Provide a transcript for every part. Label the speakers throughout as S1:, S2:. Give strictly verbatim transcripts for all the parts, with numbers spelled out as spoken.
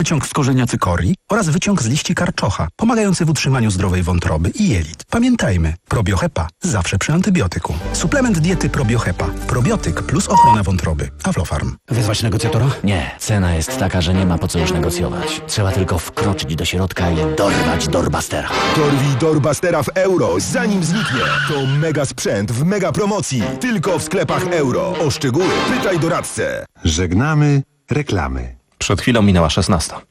S1: wyciąg z korzenia cykorii oraz wyciąg z liści karczocha, pomagający w utrzymaniu zdrowej wątroby i jelit. Pamiętajmy, Probiohepa zawsze przy antybiotyku. Suplement diety Probiohepa. Probiotyk plus ochrona wątroby. Aflofarm.
S2: Wezwać negocjatora?
S3: Nie, cena jest taka, że nie ma po co już negocjować. Trzeba tylko wkroczyć do środka i dorwać Doorbustera.
S4: Dorwij Doorbustera w euro, zanim zniknie. To mega sprzęt w mega promocji. Tylko w sklepach euro. O szczegóły pytaj doradcę.
S5: Żegnamy reklamy.
S6: Przed chwilą minęła szesnasta.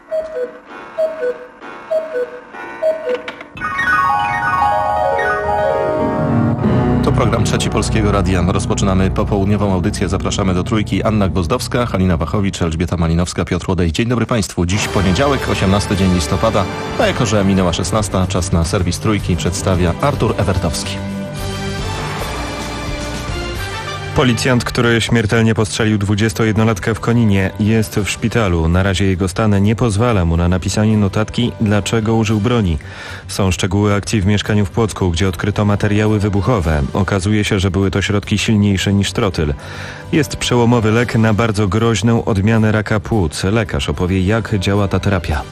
S6: To program Trzeci Polskiego Radia. Rozpoczynamy popołudniową audycję. Zapraszamy do Trójki. Anna Gwozdowska, Halina Wachowicz, Elżbieta Malinowska, Piotr Łodej. Dzień dobry Państwu. Dziś poniedziałek, osiemnasty dzień listopada. A jako że minęła szesnasta, czas na serwis Trójki przedstawia Artur Ewertowski.
S7: Policjant, który śmiertelnie postrzelił dwudziestojednolatkę w Koninie, jest w szpitalu. Na razie jego stan nie pozwala mu na napisanie notatki, dlaczego użył broni. Są szczegóły akcji w mieszkaniu w Płocku, gdzie odkryto materiały wybuchowe. Okazuje się, że były to środki silniejsze niż trotyl. Jest przełomowy lek na bardzo groźną odmianę raka płuc. Lekarz opowie, jak działa ta terapia.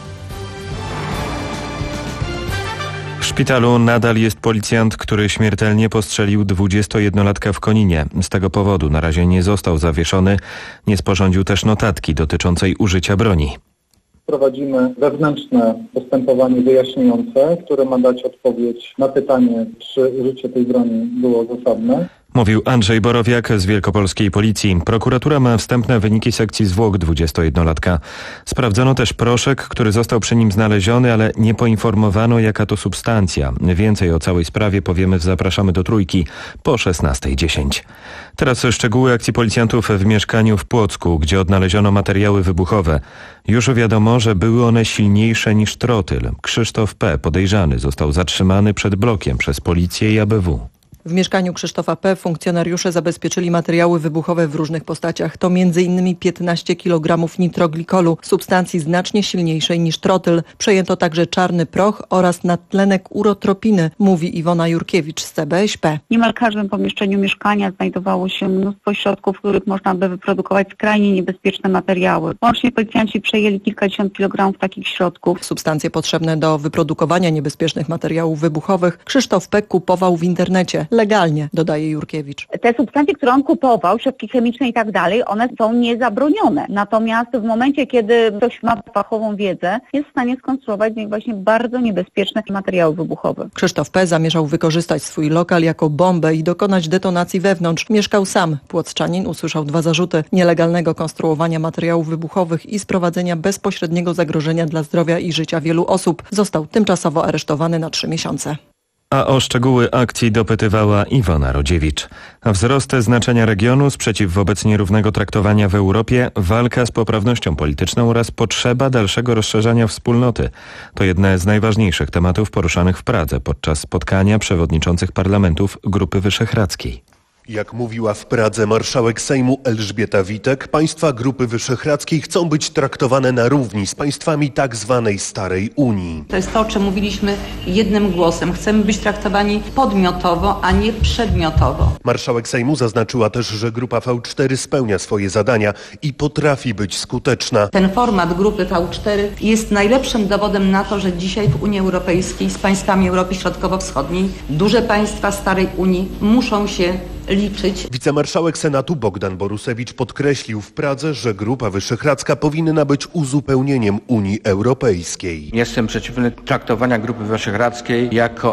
S7: W szpitalu nadal jest policjant, który śmiertelnie postrzelił dwudziestojednolatkę w Koninie. Z tego powodu na razie nie został zawieszony, nie sporządził też notatki dotyczącej użycia broni.
S8: Prowadzimy wewnętrzne postępowanie wyjaśniające, które ma dać odpowiedź na pytanie, czy użycie tej broni było zasadne.
S7: Mówił Andrzej Borowiak z Wielkopolskiej Policji. Prokuratura ma wstępne wyniki sekcji zwłok dwudziestojednolatka. Sprawdzono też proszek, który został przy nim znaleziony, ale nie poinformowano, jaka to substancja. Więcej o całej sprawie powiemy w Zapraszamy do Trójki po szesnastej dziesięć. Teraz szczegóły akcji policjantów w mieszkaniu w Płocku, gdzie odnaleziono materiały wybuchowe. Już wiadomo, że były one silniejsze niż trotyl. Krzysztof P., podejrzany, został zatrzymany przed blokiem przez policję i A B W.
S9: W mieszkaniu Krzysztofa P. funkcjonariusze zabezpieczyli materiały wybuchowe w różnych postaciach. To między innymi piętnaście kilogramów nitroglikolu, substancji znacznie silniejszej niż trotyl. Przejęto także czarny proch oraz nadtlenek urotropiny, mówi Iwona Jurkiewicz z C B S P.
S10: W niemal każdym pomieszczeniu mieszkania znajdowało się mnóstwo środków, w których można by wyprodukować skrajnie niebezpieczne materiały. Łącznie policjanci przejęli kilkadziesiąt kilogramów takich środków.
S9: Substancje potrzebne do wyprodukowania niebezpiecznych materiałów wybuchowych Krzysztof P. kupował w internecie. Legalnie, dodaje Jurkiewicz.
S10: Te substancje, które on kupował, środki chemiczne i tak dalej, one są niezabronione. Natomiast w momencie, kiedy ktoś ma fachową wiedzę, jest w stanie skonstruować z nich właśnie bardzo niebezpieczne materiały wybuchowe.
S9: Krzysztof P. zamierzał wykorzystać swój lokal jako bombę i dokonać detonacji wewnątrz. Mieszkał sam. Płocczanin usłyszał dwa zarzuty: nielegalnego konstruowania materiałów wybuchowych i sprowadzenia bezpośredniego zagrożenia dla zdrowia i życia wielu osób. Został tymczasowo aresztowany na trzy miesiące.
S7: A o szczegóły akcji dopytywała Iwona Rodziewicz. Wzrost znaczenia regionu, sprzeciw wobec nierównego traktowania w Europie, walka z poprawnością polityczną oraz potrzeba dalszego rozszerzania wspólnoty. To jedne z najważniejszych tematów poruszanych w Pradze podczas spotkania przewodniczących parlamentów Grupy Wyszehradzkiej.
S11: Jak mówiła w Pradze marszałek Sejmu Elżbieta Witek, państwa Grupy Wyszehradzkiej chcą być traktowane na równi z państwami tak zwanej Starej Unii.
S12: To jest to, o czym mówiliśmy jednym głosem. Chcemy być traktowani podmiotowo, a nie przedmiotowo.
S11: Marszałek Sejmu zaznaczyła też, że Grupa V cztery spełnia swoje zadania i potrafi być skuteczna.
S12: Ten format Grupy V cztery jest najlepszym dowodem na to, że dzisiaj w Unii Europejskiej z państwami Europy Środkowo-Wschodniej duże państwa Starej Unii muszą się liczyć.
S11: Wicemarszałek Senatu Bogdan Borusewicz podkreślił w Pradze, że Grupa Wyszehradzka powinna być uzupełnieniem Unii Europejskiej.
S13: Jestem przeciwny traktowaniu Grupy Wyszehradzkiej jako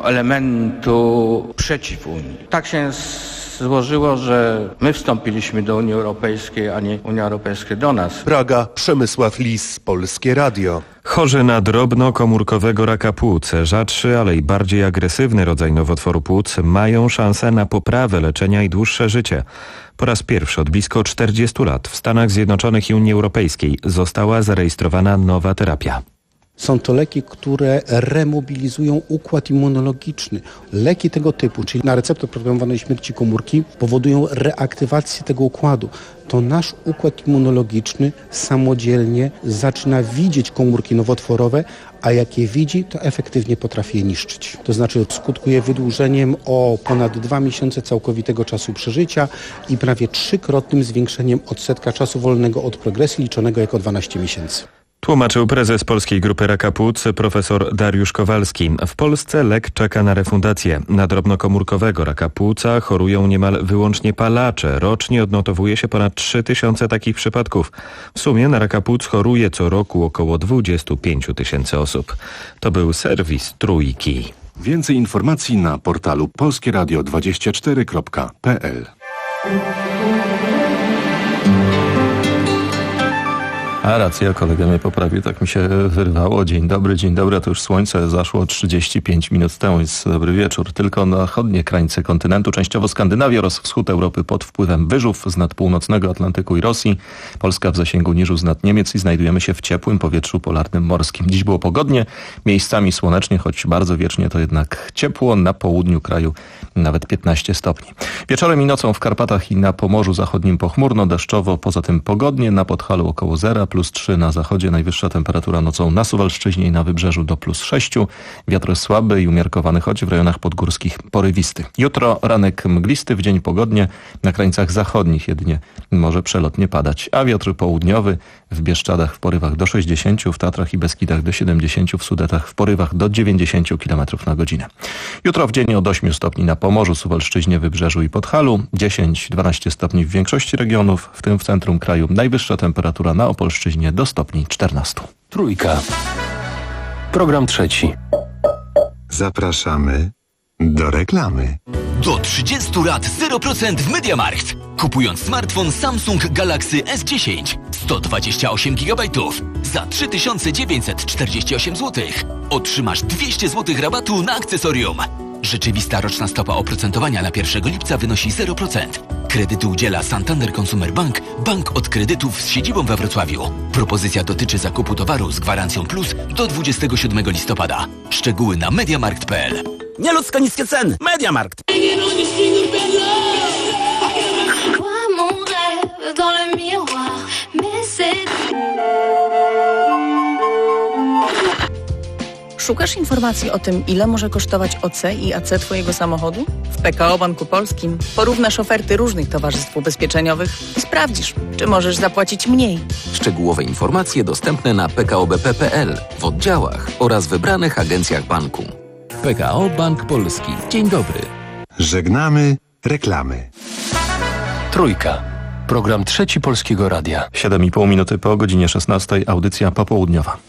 S13: elementu przeciw Unii. Tak się złożyło, że my wstąpiliśmy do Unii Europejskiej, a nie Unia Europejska do nas.
S11: Praga, Przemysław Lis, Polskie Radio.
S7: Chorzy na drobnokomórkowego raka płuc, rzadszy, ale i bardziej agresywny rodzaj nowotworu płuc, mają szansę na poprawę leczenia i dłuższe życie. Po raz pierwszy od blisko czterdziestu lat w Stanach Zjednoczonych i Unii Europejskiej została zarejestrowana nowa terapia.
S14: Są to leki, które remobilizują układ immunologiczny. Leki tego typu, czyli na receptor programowanej śmierci komórki, powodują reaktywację tego układu. To nasz układ immunologiczny samodzielnie zaczyna widzieć komórki nowotworowe, a jak je widzi, to efektywnie potrafi je niszczyć. To znaczy skutkuje wydłużeniem o ponad dwa miesiące całkowitego czasu przeżycia i prawie trzykrotnym zwiększeniem odsetka czasu wolnego od progresji liczonego jako dwanaście miesięcy.
S7: Tłumaczył prezes Polskiej Grupy Raka Płuc profesor Dariusz Kowalski. W Polsce lek czeka na refundację. Na drobnokomórkowego raka płuca chorują niemal wyłącznie palacze. Rocznie odnotowuje się ponad trzy tysiące takich przypadków. W sumie na raka płuc choruje co roku około dwadzieścia pięć tysięcy osób. To był serwis Trójki.
S5: Więcej informacji na portalu polskieradio dwadzieścia cztery kropka p l.
S6: A racja, kolega mnie poprawił, tak mi się wyrwało. Dzień dobry, dzień dobry, a to już słońce zaszło trzydzieści pięć minut temu, więc dobry wieczór. Tylko na zachodnie krańce kontynentu, częściowo Skandynawii oraz wschód Europy pod wpływem wyżów z nad północnego Atlantyku i Rosji. Polska w zasięgu niżu z nad Niemiec i znajdujemy się w ciepłym powietrzu polarnym morskim. Dziś było pogodnie, miejscami słonecznie, choć bardzo wiecznie to jednak ciepło. Na południu kraju nawet piętnaście stopni. Wieczorem i nocą w Karpatach i na Pomorzu Zachodnim pochmurno, deszczowo, poza tym pogodnie, na Podhalu około zera, plus trzy na zachodzie, najwyższa temperatura nocą na Suwalszczyźnie i na Wybrzeżu do plus sześciu. Wiatr słaby i umiarkowany, choć w rejonach podgórskich porywisty. Jutro ranek mglisty, w dzień pogodnie, na krańcach zachodnich jedynie może przelotnie padać, a wiatr południowy w Bieszczadach w porywach do sześćdziesięciu, w Tatrach i Beskidach do siedemdziesięciu, w Sudetach w porywach do dziewięćdziesięciu kilometrów na godzinę. Jutro w dzień od ośmiu stopni na Pomorzu, Suwalszczyźnie, Wybrzeżu i Podhalu, dziesięć do dwunastu stopni w większości regionów, w tym w centrum kraju. Najwyższa temperatura na Opolszczyźnie do stopni czternastu.
S2: Trójka. Program trzeci.
S5: Zapraszamy do reklamy.
S15: Do trzydziestu lat zero procent w MediaMarkt. Kupując smartfon Samsung Galaxy S dziesięć sto dwadzieścia osiem gigabajtów za trzy tysiące dziewięćset czterdzieści osiem złotych otrzymasz dwieście złotych rabatu na akcesorium. Rzeczywista roczna stopa oprocentowania na pierwszego lipca wynosi zero procent. Kredytu udziela Santander Consumer Bank, bank od kredytów z siedzibą we Wrocławiu. Propozycja dotyczy zakupu towaru z gwarancją plus do dwudziestego siódmego listopada. Szczegóły na mediamarkt kropka p l.
S16: Nieludzko niskie ceny. MediaMarkt.
S17: Szukasz informacji o tym, ile może kosztować O C i A C Twojego samochodu? W P K O Banku Polskim porównasz oferty różnych towarzystw ubezpieczeniowych i sprawdzisz, czy możesz zapłacić mniej.
S18: Szczegółowe informacje dostępne na p k o b p kropka p l, w oddziałach oraz wybranych agencjach banku. P K O Bank Polski. Dzień dobry.
S5: Żegnamy reklamy.
S2: Trójka. Program trzeci Polskiego Radia.
S6: siedem i pół minuty po godzinie szesnastej, audycja popołudniowa.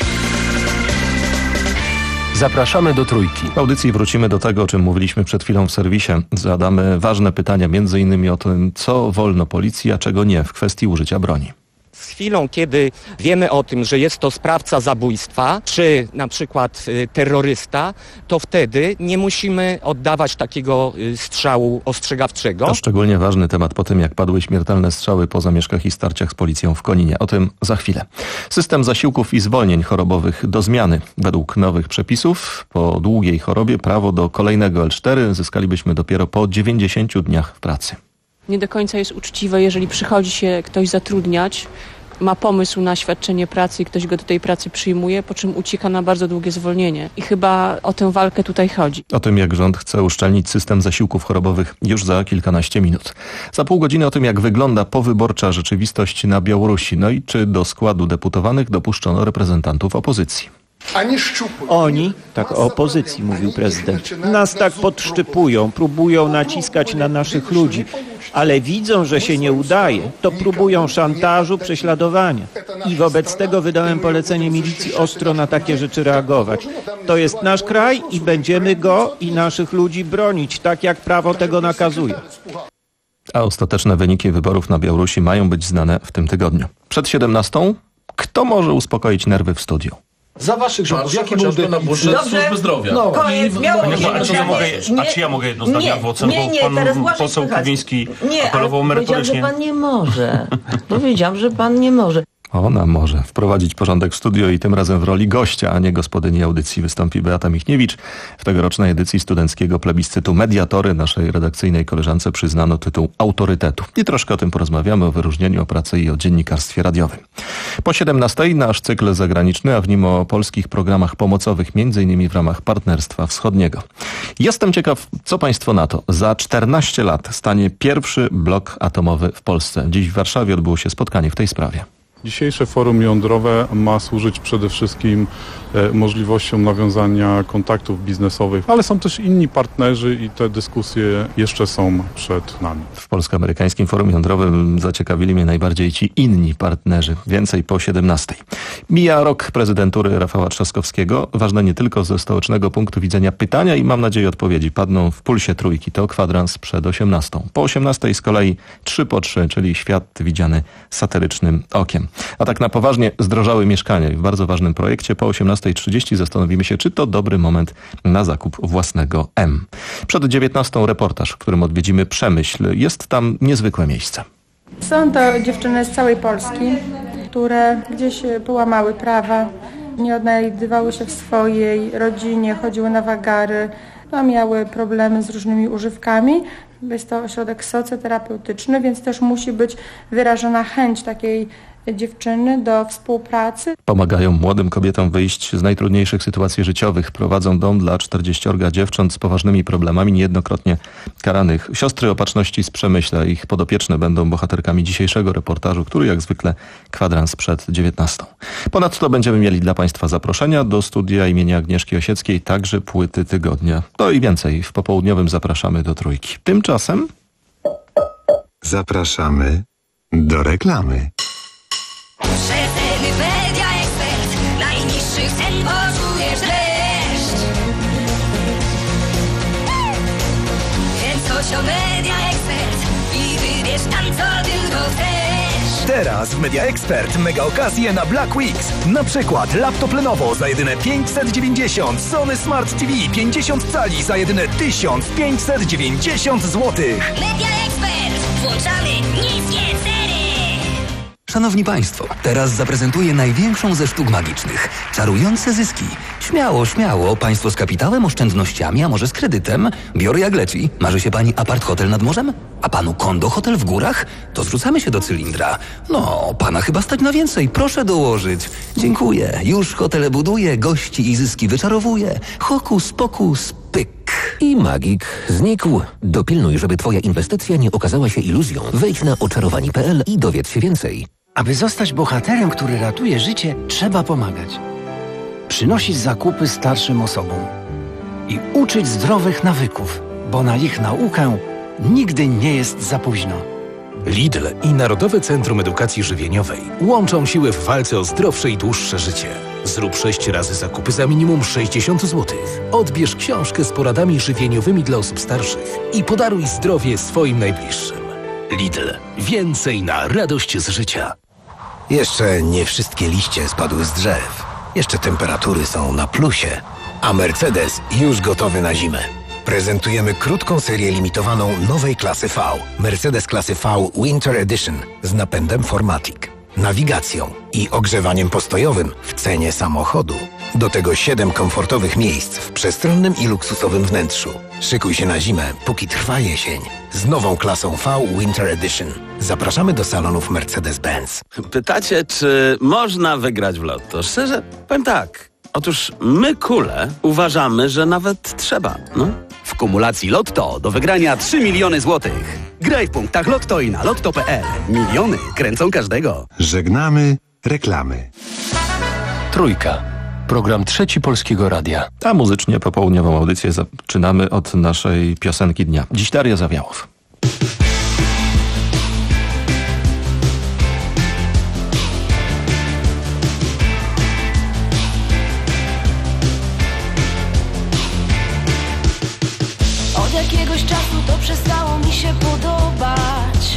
S2: Zapraszamy do Trójki.
S6: W audycji wrócimy do tego, o czym mówiliśmy przed chwilą w serwisie. Zadamy ważne pytania, między innymi o tym, co wolno policji, a czego nie w kwestii użycia broni.
S19: Z chwilą, kiedy wiemy o tym, że jest to sprawca zabójstwa, czy na przykład y, terrorysta, to wtedy nie musimy oddawać takiego y, strzału ostrzegawczego.
S6: To szczególnie ważny temat po tym, jak padły śmiertelne strzały po zamieszkach i starciach z policją w Koninie. O tym za chwilę. System zasiłków i zwolnień chorobowych do zmiany. Według nowych przepisów po długiej chorobie prawo do kolejnego L cztery zyskalibyśmy dopiero po dziewięćdziesięciu dniach w pracy.
S20: Nie do końca jest uczciwe, jeżeli przychodzi się ktoś zatrudniać, ma pomysł na świadczenie pracy i ktoś go do tej pracy przyjmuje, po czym ucieka na bardzo długie zwolnienie. I chyba o tę walkę tutaj chodzi.
S6: O tym, jak rząd chce uszczelnić system zasiłków chorobowych, już za kilkanaście minut. Za pół godziny o tym, jak wygląda powyborcza rzeczywistość na Białorusi. No i czy do składu deputowanych dopuszczono reprezentantów opozycji.
S21: Oni, tak o opozycji mówił prezydent, nas tak podszczypują, próbują naciskać na naszych ludzi, ale widzą, że się nie udaje, to próbują szantażu, prześladowania. I wobec tego wydałem polecenie milicji ostro na takie rzeczy reagować. To jest nasz kraj i będziemy go i naszych ludzi bronić, tak jak prawo tego nakazuje.
S6: A ostateczne wyniki wyborów na Białorusi mają być znane w tym tygodniu. Przed siedemnastą kto może uspokoić nerwy w studiu?
S22: Za waszych rządów, jaki był
S23: na budżet służby zdrowia.
S22: No.
S23: Koniec, miało być.
S22: A czy ja mogę jedno zdanie adwocem, bo pan poseł Kubiński apelował merytorycznie.
S24: Powiedziałam, że pan nie może. Powiedziałam, że pan nie może.
S6: Ona może wprowadzić porządek w studio i tym razem w roli gościa, a nie gospodyni audycji wystąpi Beata Michniewicz. W tegorocznej edycji studenckiego plebiscytu Mediatory naszej redakcyjnej koleżance przyznano tytuł autorytetu. I troszkę o tym porozmawiamy, o wyróżnieniu, o pracy i o dziennikarstwie radiowym. Po siedemnastej nasz cykl zagraniczny, a w nim o polskich programach pomocowych, między innymi w ramach Partnerstwa Wschodniego. Jestem ciekaw, co państwo na to. Za czternaście lat stanie pierwszy blok atomowy w Polsce. Dziś w Warszawie odbyło się spotkanie w tej sprawie.
S1: Dzisiejsze forum jądrowe ma służyć przede wszystkim możliwością nawiązania kontaktów biznesowych, ale są też inni partnerzy i te dyskusje jeszcze są przed nami.
S6: W Polsko-Amerykańskim Forum Jądrowym zaciekawili mnie najbardziej ci inni partnerzy. Więcej po siedemnastej. Mija rok prezydentury Rafała Trzaskowskiego. Ważne nie tylko ze stołecznego punktu widzenia pytania i mam nadzieję odpowiedzi padną w pulsie trójki. To kwadrans przed osiemnastą. Po osiemnastej z kolei trzy po trzy, czyli świat widziany satyrycznym okiem. A tak na poważnie zdrożały mieszkania i w bardzo ważnym projekcie po osiemnastej trzydzieści zastanowimy się, czy to dobry moment na zakup własnego M. Przed dziewiętnastą reportaż, w którym odwiedzimy Przemyśl. Jest tam niezwykłe miejsce.
S3: Są to dziewczyny z całej Polski, które gdzieś połamały prawa, nie odnajdywały się w swojej rodzinie, chodziły na wagary, no, miały problemy z różnymi używkami. Jest to ośrodek socjoterapeutyczny, więc też musi być wyrażona chęć takiej dziewczyny do współpracy.
S6: Pomagają młodym kobietom wyjść z najtrudniejszych sytuacji życiowych. Prowadzą dom dla czterdzieściorga dziewcząt z poważnymi problemami, niejednokrotnie karanych. Siostry Opatrzności z Przemyśla, ich podopieczne będą bohaterkami dzisiejszego reportażu, który jak zwykle kwadrans przed dziewiętnastą. Ponadto będziemy mieli dla Państwa zaproszenia do studia imienia Agnieszki Osieckiej, także płyty tygodnia. To i więcej. W popołudniowym zapraszamy do trójki. Tymczasem
S4: zapraszamy do reklamy.
S8: Przeceny Media Expert. Najniższych cen poczujesz dreszcz. Chęć o Media Expert i wybierz tam co tylko chcesz.
S25: Teraz w Media Expert mega okazje na Black Weeks. Na przykład laptop Lenovo za jedyne pięćset dziewięćdziesiąt, Sony Smart T V pięćdziesiąt cali za jedyne tysiąc pięćset dziewięćdziesiąt złotych.
S8: Media Expert. Włączamy niskie ceny.
S26: Szanowni Państwo, teraz zaprezentuję największą ze sztuk magicznych. Czarujące zyski. Śmiało, śmiało. Państwo z kapitałem, oszczędnościami, a może z kredytem? Biorę jak leci. Marzy się Pani apart hotel nad morzem? A Panu kondo hotel w górach? To zrzucamy się do cylindra. No, Pana chyba stać na więcej. Proszę dołożyć. Dziękuję. Już hotele buduję, gości i zyski wyczarowuję. Hokus pokus pyk.
S27: I magik znikł. Dopilnuj, żeby Twoja inwestycja nie okazała się iluzją. Wejdź na oczarowani kropka p l i dowiedz się więcej.
S28: Aby zostać bohaterem, który ratuje życie, trzeba pomagać. Przynosić zakupy starszym osobom. I uczyć zdrowych nawyków, bo na ich naukę nigdy nie jest za późno.
S29: Lidl i Narodowe Centrum Edukacji Żywieniowej łączą siły w walce o zdrowsze i dłuższe życie. Zrób sześć razy zakupy za minimum sześćdziesiąt złotych. Odbierz książkę z poradami żywieniowymi dla osób starszych i podaruj zdrowie swoim najbliższym. Lidl. Więcej na radość z życia.
S30: Jeszcze nie wszystkie liście spadły z drzew. Jeszcze temperatury są na plusie. A Mercedes już gotowy na zimę. Prezentujemy krótką serię limitowaną nowej klasy V. Mercedes klasy V Winter Edition z napędem four matic, nawigacją i ogrzewaniem postojowym w cenie samochodu. Do tego siedem komfortowych miejsc w przestronnym i luksusowym wnętrzu. Szykuj się na zimę, póki trwa jesień. Z nową klasą V Winter Edition. Zapraszamy do salonów Mercedes-Benz.
S16: Pytacie, czy można wygrać w lotto? Szczerze, powiem tak. Otóż my, kule, uważamy, że nawet trzeba, no.
S31: W kumulacji Lotto do wygrania trzy miliony złotych. Graj w punktach Lotto i na lotto kropka p l. Miliony kręcą każdego.
S4: Żegnamy reklamy.
S2: Trójka. Program Trzeci Polskiego Radia.
S6: A muzycznie popołudniową audycję zaczynamy od naszej piosenki dnia. Dziś Daria Zawiałow.
S8: Od jakiegoś czasu to przestało mi się podobać.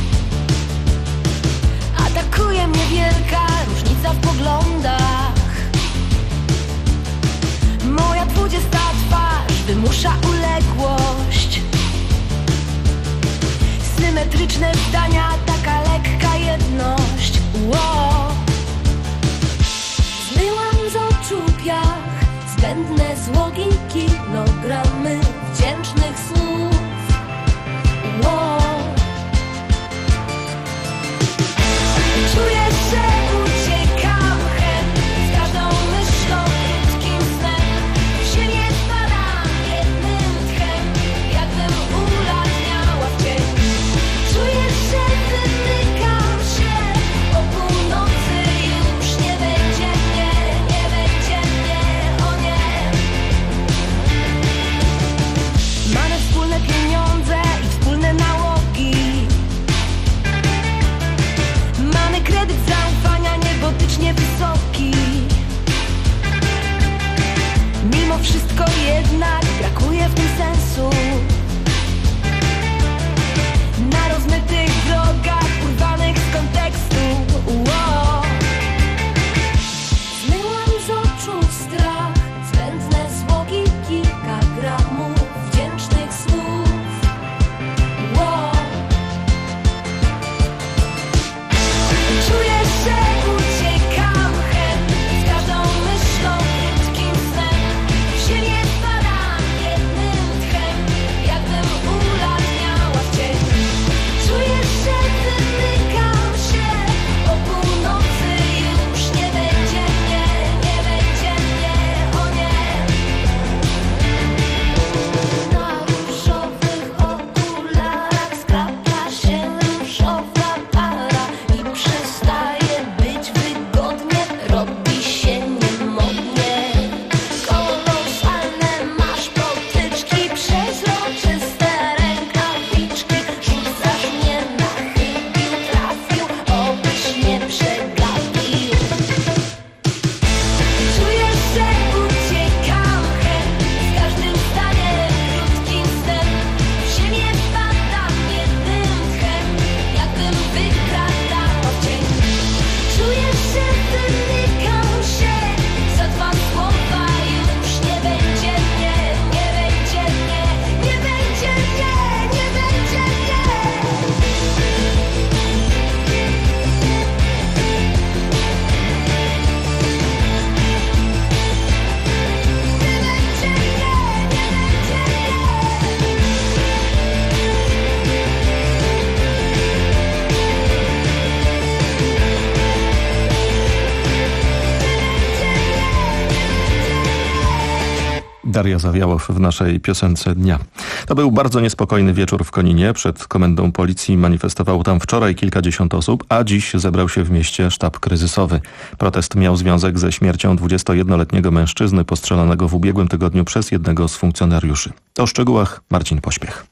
S8: Atakuje mnie wielka różnica w poglądach. Moja dwudziesta twarz wymusza uległość. Symetryczne zdania, taka lekka jedność. Wow. Zmyłam z oczu piach, zbędne złogi, kilogramy wdzięcznych słów. Wow. Czuję, że uciekam hen z każdą myślą, krótkim snem. Się nie spadam jednym tchem, jakbym ulatniała w cień. Czuję, że wymykam się o północy.
S6: Daria Zawiałow w naszej piosence dnia. To był bardzo niespokojny wieczór w Koninie. Przed komendą policji manifestowało tam wczoraj kilkadziesiąt osób, a dziś zebrał się w mieście sztab kryzysowy. Protest miał związek ze śmiercią dwudziestojednoletniego mężczyzny postrzelonego w ubiegłym tygodniu przez jednego z funkcjonariuszy. O szczegółach Marcin Pośpiech.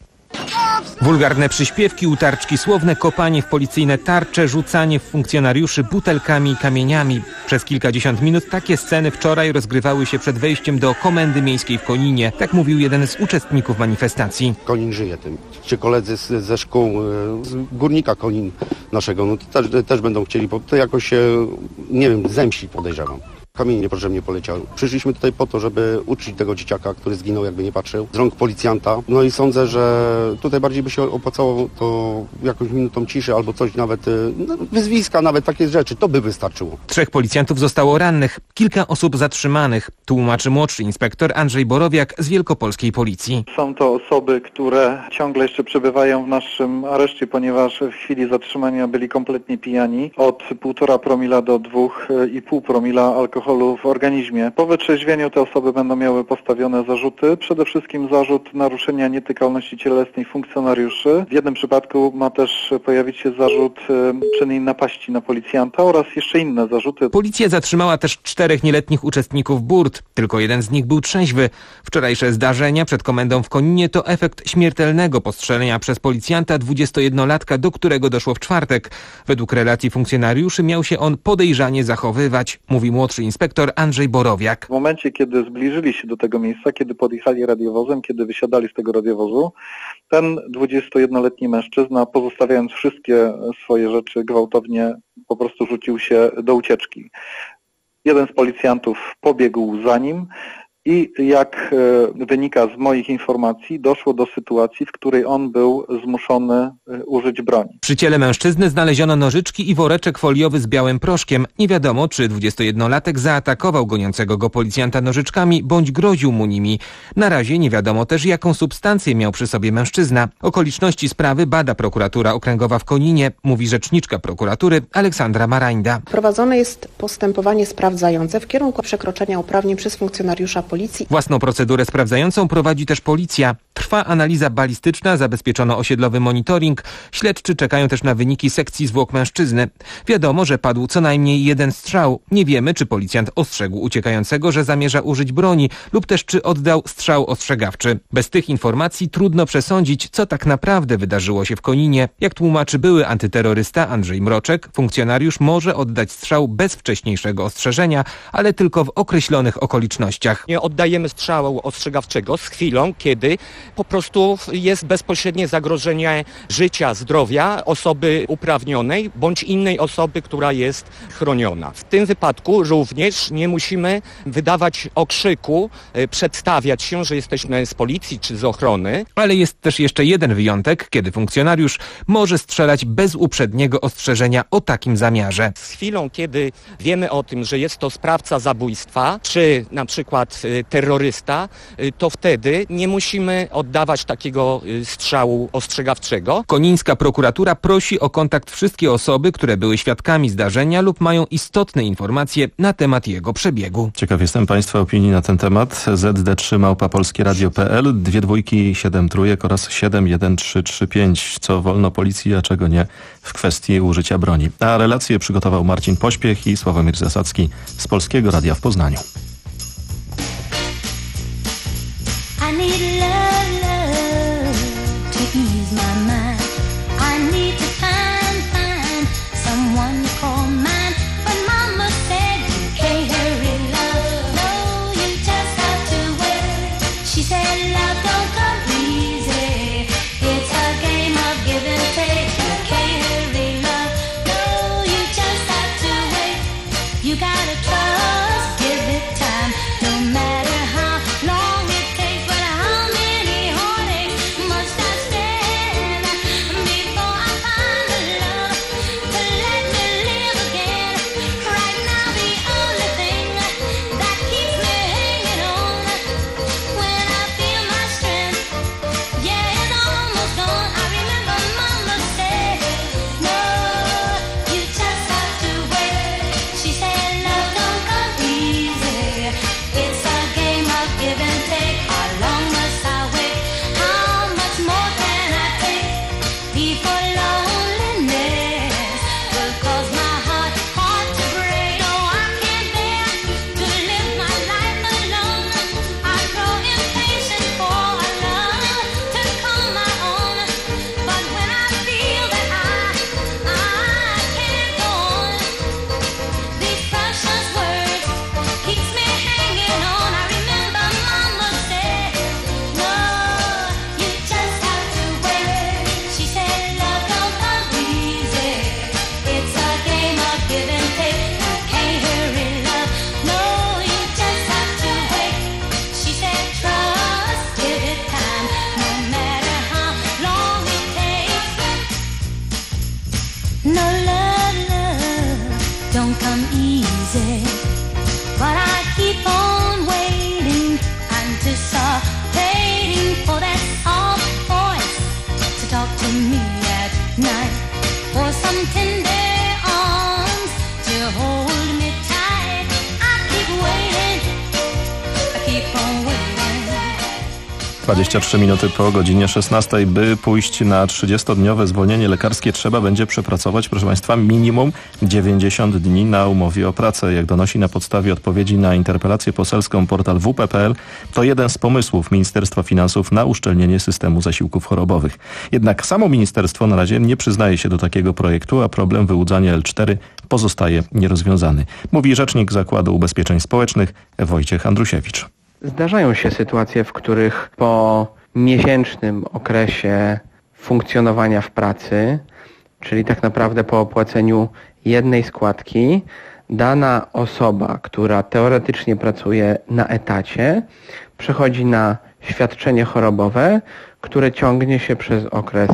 S5: Wulgarne przyśpiewki, utarczki słowne, kopanie w policyjne tarcze, rzucanie w funkcjonariuszy butelkami i kamieniami. Przez kilkadziesiąt minut takie sceny wczoraj rozgrywały się przed wejściem do Komendy Miejskiej w Koninie. Tak mówił jeden z uczestników manifestacji.
S7: Konin żyje tym. Ci koledzy z, ze szkół, z górnika Konin naszego, no to też, też będą chcieli, bo to jakoś się, nie wiem, zemścić, podejrzewam. Kamienie niepotrzebnie poleciały. Przyszliśmy tutaj po to, żeby uczcić tego dzieciaka, który zginął, jakby nie patrzył, z rąk policjanta. No i sądzę, że tutaj bardziej by się opłacało to jakąś minutą ciszy albo coś nawet, no, wyzwiska, nawet takie rzeczy, to by wystarczyło.
S5: Trzech policjantów zostało rannych, kilka osób zatrzymanych, tłumaczy młodszy inspektor Andrzej Borowiak z Wielkopolskiej Policji.
S9: Są to osoby, które ciągle jeszcze przebywają w naszym areszcie, ponieważ w chwili zatrzymania byli kompletnie pijani. Od półtora promila do dwóch i pół promila alkoholu w organizmie. Po wytrzeźwieniu te osoby będą miały postawione zarzuty. Przede wszystkim zarzut naruszenia nietykalności cielesnej funkcjonariuszy. W jednym przypadku ma też pojawić się zarzut czynnej napaści na policjanta oraz jeszcze inne zarzuty.
S5: Policja zatrzymała też czterech nieletnich uczestników burt. Tylko jeden z nich był trzeźwy. Wczorajsze zdarzenia przed komendą w Koninie to efekt śmiertelnego postrzelenia przez policjanta dwudziestojednolatka, do którego doszło w czwartek. Według relacji funkcjonariuszy miał się on podejrzanie zachowywać, mówi młodszy inspektor Andrzej Borowiak.
S9: W momencie, kiedy zbliżyli się do tego miejsca, kiedy podjechali radiowozem, kiedy wysiadali z tego radiowozu, ten dwudziestojednoletni mężczyzna, pozostawiając wszystkie swoje rzeczy, gwałtownie po prostu rzucił się do ucieczki. Jeden z policjantów pobiegł za nim i jak wynika z moich informacji, doszło do sytuacji, w której on był zmuszony użyć broni.
S5: Przy ciele mężczyzny znaleziono nożyczki i woreczek foliowy z białym proszkiem. Nie wiadomo, czy dwudziestojednolatek zaatakował goniącego go policjanta nożyczkami, bądź groził mu nimi. Na razie nie wiadomo też, jaką substancję miał przy sobie mężczyzna. Okoliczności sprawy bada prokuratura okręgowa w Koninie, mówi rzeczniczka prokuratury Aleksandra Marańda.
S10: Prowadzone jest postępowanie sprawdzające w kierunku przekroczenia uprawnień przez funkcjonariusza policji.
S5: Własną procedurę sprawdzającą prowadzi też policja. Trwa analiza balistyczna, zabezpieczono osiedlowy monitoring. Śledczy czekają też na wyniki sekcji zwłok mężczyzny. Wiadomo, że padł co najmniej jeden strzał. Nie wiemy, czy policjant ostrzegł uciekającego, że zamierza użyć broni, lub też czy oddał strzał ostrzegawczy. Bez tych informacji trudno przesądzić, co tak naprawdę wydarzyło się w Koninie. Jak tłumaczy były antyterrorysta Andrzej Mroczek, funkcjonariusz może oddać strzał bez wcześniejszego ostrzeżenia, ale tylko w określonych okolicznościach.
S19: Nie oddajemy strzału ostrzegawczego z chwilą, kiedy po prostu jest bezpośrednie zagrożenie życia, zdrowia osoby uprawnionej bądź innej osoby, która jest chroniona. W tym wypadku również nie musimy wydawać okrzyku, przedstawiać się, że jesteśmy z policji czy z ochrony.
S5: Ale jest też jeszcze jeden wyjątek, kiedy funkcjonariusz może strzelać bez uprzedniego ostrzeżenia o takim zamiarze.
S19: Z chwilą, kiedy wiemy o tym, że jest to sprawca zabójstwa, czy na przykład terrorysta, to wtedy nie musimy oddawać takiego strzału ostrzegawczego.
S5: Konińska prokuratura prosi o kontakt wszystkie osoby, które były świadkami zdarzenia lub mają istotne informacje na temat jego przebiegu.
S6: Ciekaw jestem Państwa opinii na ten temat. Z D trzy małpa polskie radio kropka p l, dwie dwójki, siedem trójek oraz siedem jeden trzy trzy pięć. Co wolno policji, a czego nie w kwestii użycia broni. A relację przygotował Marcin Pośpiech i Sławomir Zasadzki z Polskiego Radia w Poznaniu.
S8: I need love, love to ease my mind. I need to find, find someone to call mine. But mama said you can't hurry love. No, you just have to wait. She said love don't come easy. It's a game of give and take. You can't hurry love. No, you just have to wait. You gotta trust, give it time. No matter how long it takes, but how many keep on waiting.
S6: dwadzieścia trzy minuty po godzinie szesnastej. By pójść na trzydziestodniowe zwolnienie lekarskie, trzeba będzie przepracować, proszę Państwa, minimum dziewięćdziesiąt dni na umowie o pracę. Jak donosi na podstawie odpowiedzi na interpelację poselską portal w p kropka p l, to jeden z pomysłów Ministerstwa Finansów na uszczelnienie systemu zasiłków chorobowych. Jednak samo ministerstwo na razie nie przyznaje się do takiego projektu, a problem wyłudzania L cztery pozostaje nierozwiązany. Mówi rzecznik Zakładu Ubezpieczeń Społecznych Wojciech Andrusiewicz.
S11: Zdarzają się sytuacje, w których po miesięcznym okresie funkcjonowania w pracy, czyli tak naprawdę po opłaceniu jednej składki, dana osoba, która teoretycznie pracuje na etacie, przechodzi na świadczenie chorobowe, które ciągnie się przez okres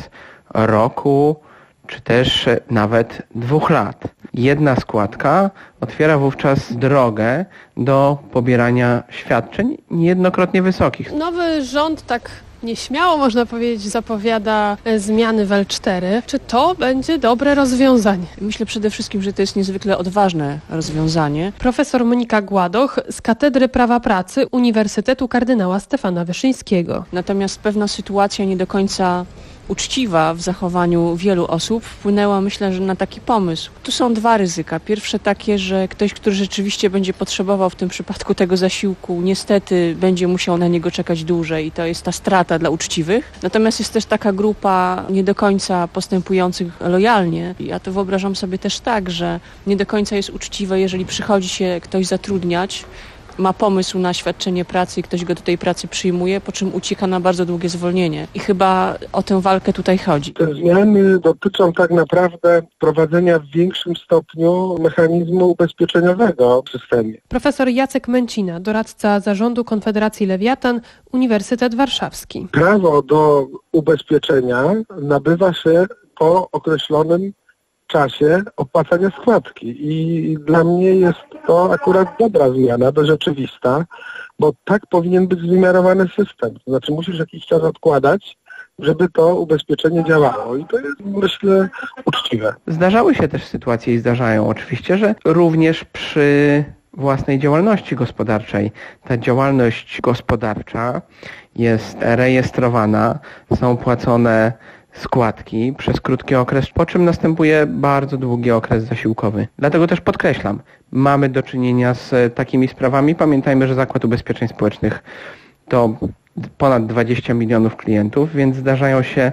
S11: roku, czy też nawet dwóch lat. Jedna składka otwiera wówczas drogę do pobierania świadczeń niejednokrotnie wysokich.
S12: Nowy rząd tak nieśmiało, można powiedzieć, zapowiada zmiany w L cztery. Czy to będzie dobre rozwiązanie?
S13: Myślę przede wszystkim, że to jest niezwykle odważne rozwiązanie.
S12: Profesor Monika Gładoch z Katedry Prawa Pracy Uniwersytetu Kardynała Stefana Wyszyńskiego.
S13: Natomiast pewna sytuacja nie do końca uczciwa w zachowaniu wielu osób wpłynęła, myślę, że na taki pomysł. Tu są dwa ryzyka. Pierwsze takie, że ktoś, który rzeczywiście będzie potrzebował w tym przypadku tego zasiłku, niestety będzie musiał na niego czekać dłużej i to jest ta strata dla uczciwych. Natomiast jest też taka grupa nie do końca postępujących lojalnie. Ja to wyobrażam sobie też tak, że nie do końca jest uczciwe, jeżeli przychodzi się ktoś zatrudniać, ma pomysł na świadczenie pracy i ktoś go do tej pracy przyjmuje, po czym ucieka na bardzo długie zwolnienie. I chyba o tę walkę tutaj chodzi.
S14: Te zmiany dotyczą tak naprawdę wprowadzenia w większym stopniu mechanizmu ubezpieczeniowego w systemie.
S12: Profesor Jacek Męcina, doradca zarządu Konfederacji Lewiatan, Uniwersytet Warszawski.
S14: Prawo do ubezpieczenia nabywa się po określonym czasie opłacania składki i dla mnie jest to akurat dobra zmiana, dość oczywista, bo tak powinien być wymiarowany system. To znaczy musisz jakiś czas odkładać, żeby to ubezpieczenie działało i to jest, myślę, uczciwe.
S11: Zdarzały się też sytuacje i zdarzają oczywiście, że również przy własnej działalności gospodarczej ta działalność gospodarcza jest rejestrowana, są płacone składki przez krótki okres, po czym następuje bardzo długi okres zasiłkowy. Dlatego też podkreślam, mamy do czynienia z takimi sprawami. Pamiętajmy, że Zakład Ubezpieczeń Społecznych to ponad dwadzieścia milionów klientów, więc zdarzają się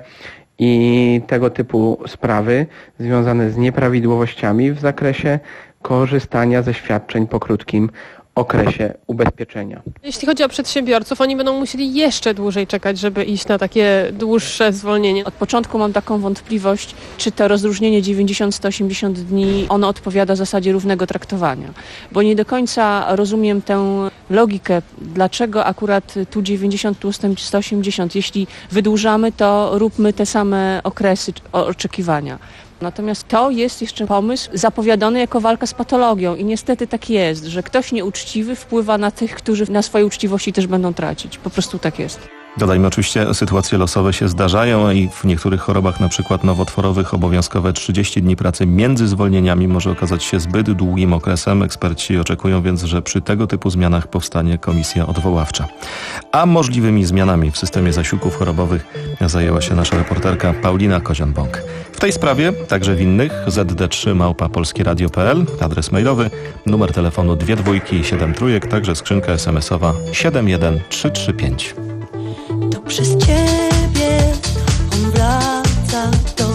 S11: i tego typu sprawy związane z nieprawidłowościami w zakresie korzystania ze świadczeń po krótkim okresie ubezpieczenia.
S12: Jeśli chodzi o przedsiębiorców, oni będą musieli jeszcze dłużej czekać, żeby iść na takie dłuższe zwolnienie.
S13: Od początku mam taką wątpliwość, czy to rozróżnienie dziewięćdziesiąt do osiemdziesięciu dni, ono odpowiada zasadzie równego traktowania. Bo nie do końca rozumiem tę logikę, dlaczego akurat tu dziewięćdziesiąt, tu sto osiemdziesiąt. Jeśli wydłużamy, to róbmy te same okresy oczekiwania. Natomiast to jest jeszcze pomysł zapowiadany jako walka z patologią i niestety tak jest, że ktoś nieuczciwy wpływa na tych, którzy na swojej uczciwości też będą tracić. Po prostu tak jest.
S6: Dodajmy, oczywiście sytuacje losowe się zdarzają i w niektórych chorobach, na przykład nowotworowych, obowiązkowe trzydzieści dni pracy między zwolnieniami może okazać się zbyt długim okresem. Eksperci oczekują więc, że przy tego typu zmianach powstanie komisja odwoławcza. A możliwymi zmianami w systemie zasiłków chorobowych zajęła się nasza reporterka Paulina Kozian-Bąk. W tej sprawie, także w innych, zet de trzy małpa polskieradio kropka pe el, adres mailowy, numer telefonu dwie dwójki i siedem trójek, także skrzynka es em esowa siedem jeden trzy trzy pięć.
S8: To przez ciebie on wraca do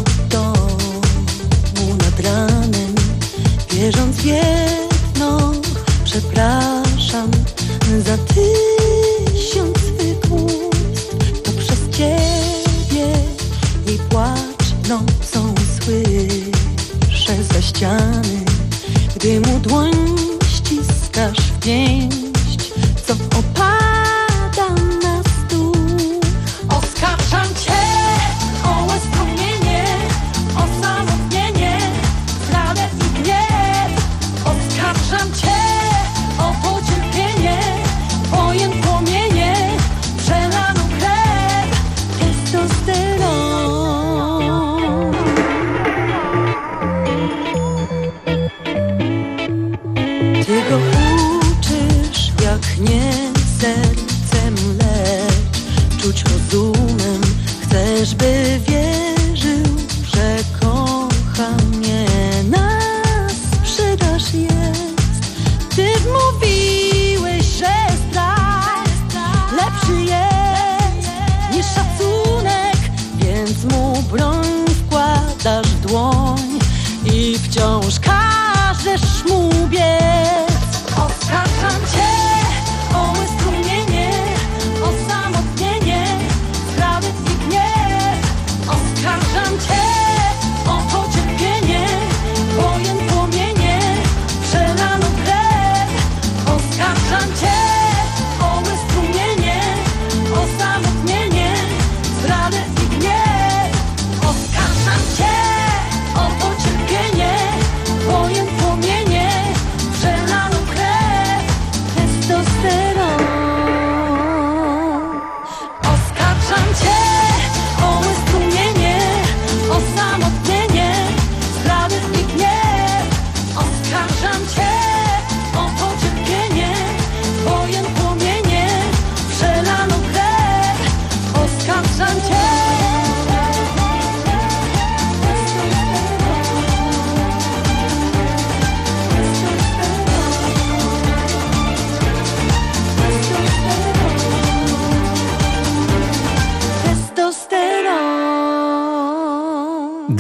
S8: domu nad ranem, wierząc w jedno, przepraszam za tysiąc swych ust. To przez ciebie jej płacz nocą słyszę za ściany, gdy mu dłoń ściskasz w pięść, co opada na stół. Oskarżam cię o łez strumienie, o samotnienie, zdradę i gniew. Oskarżam cię o pocierpienie, twoje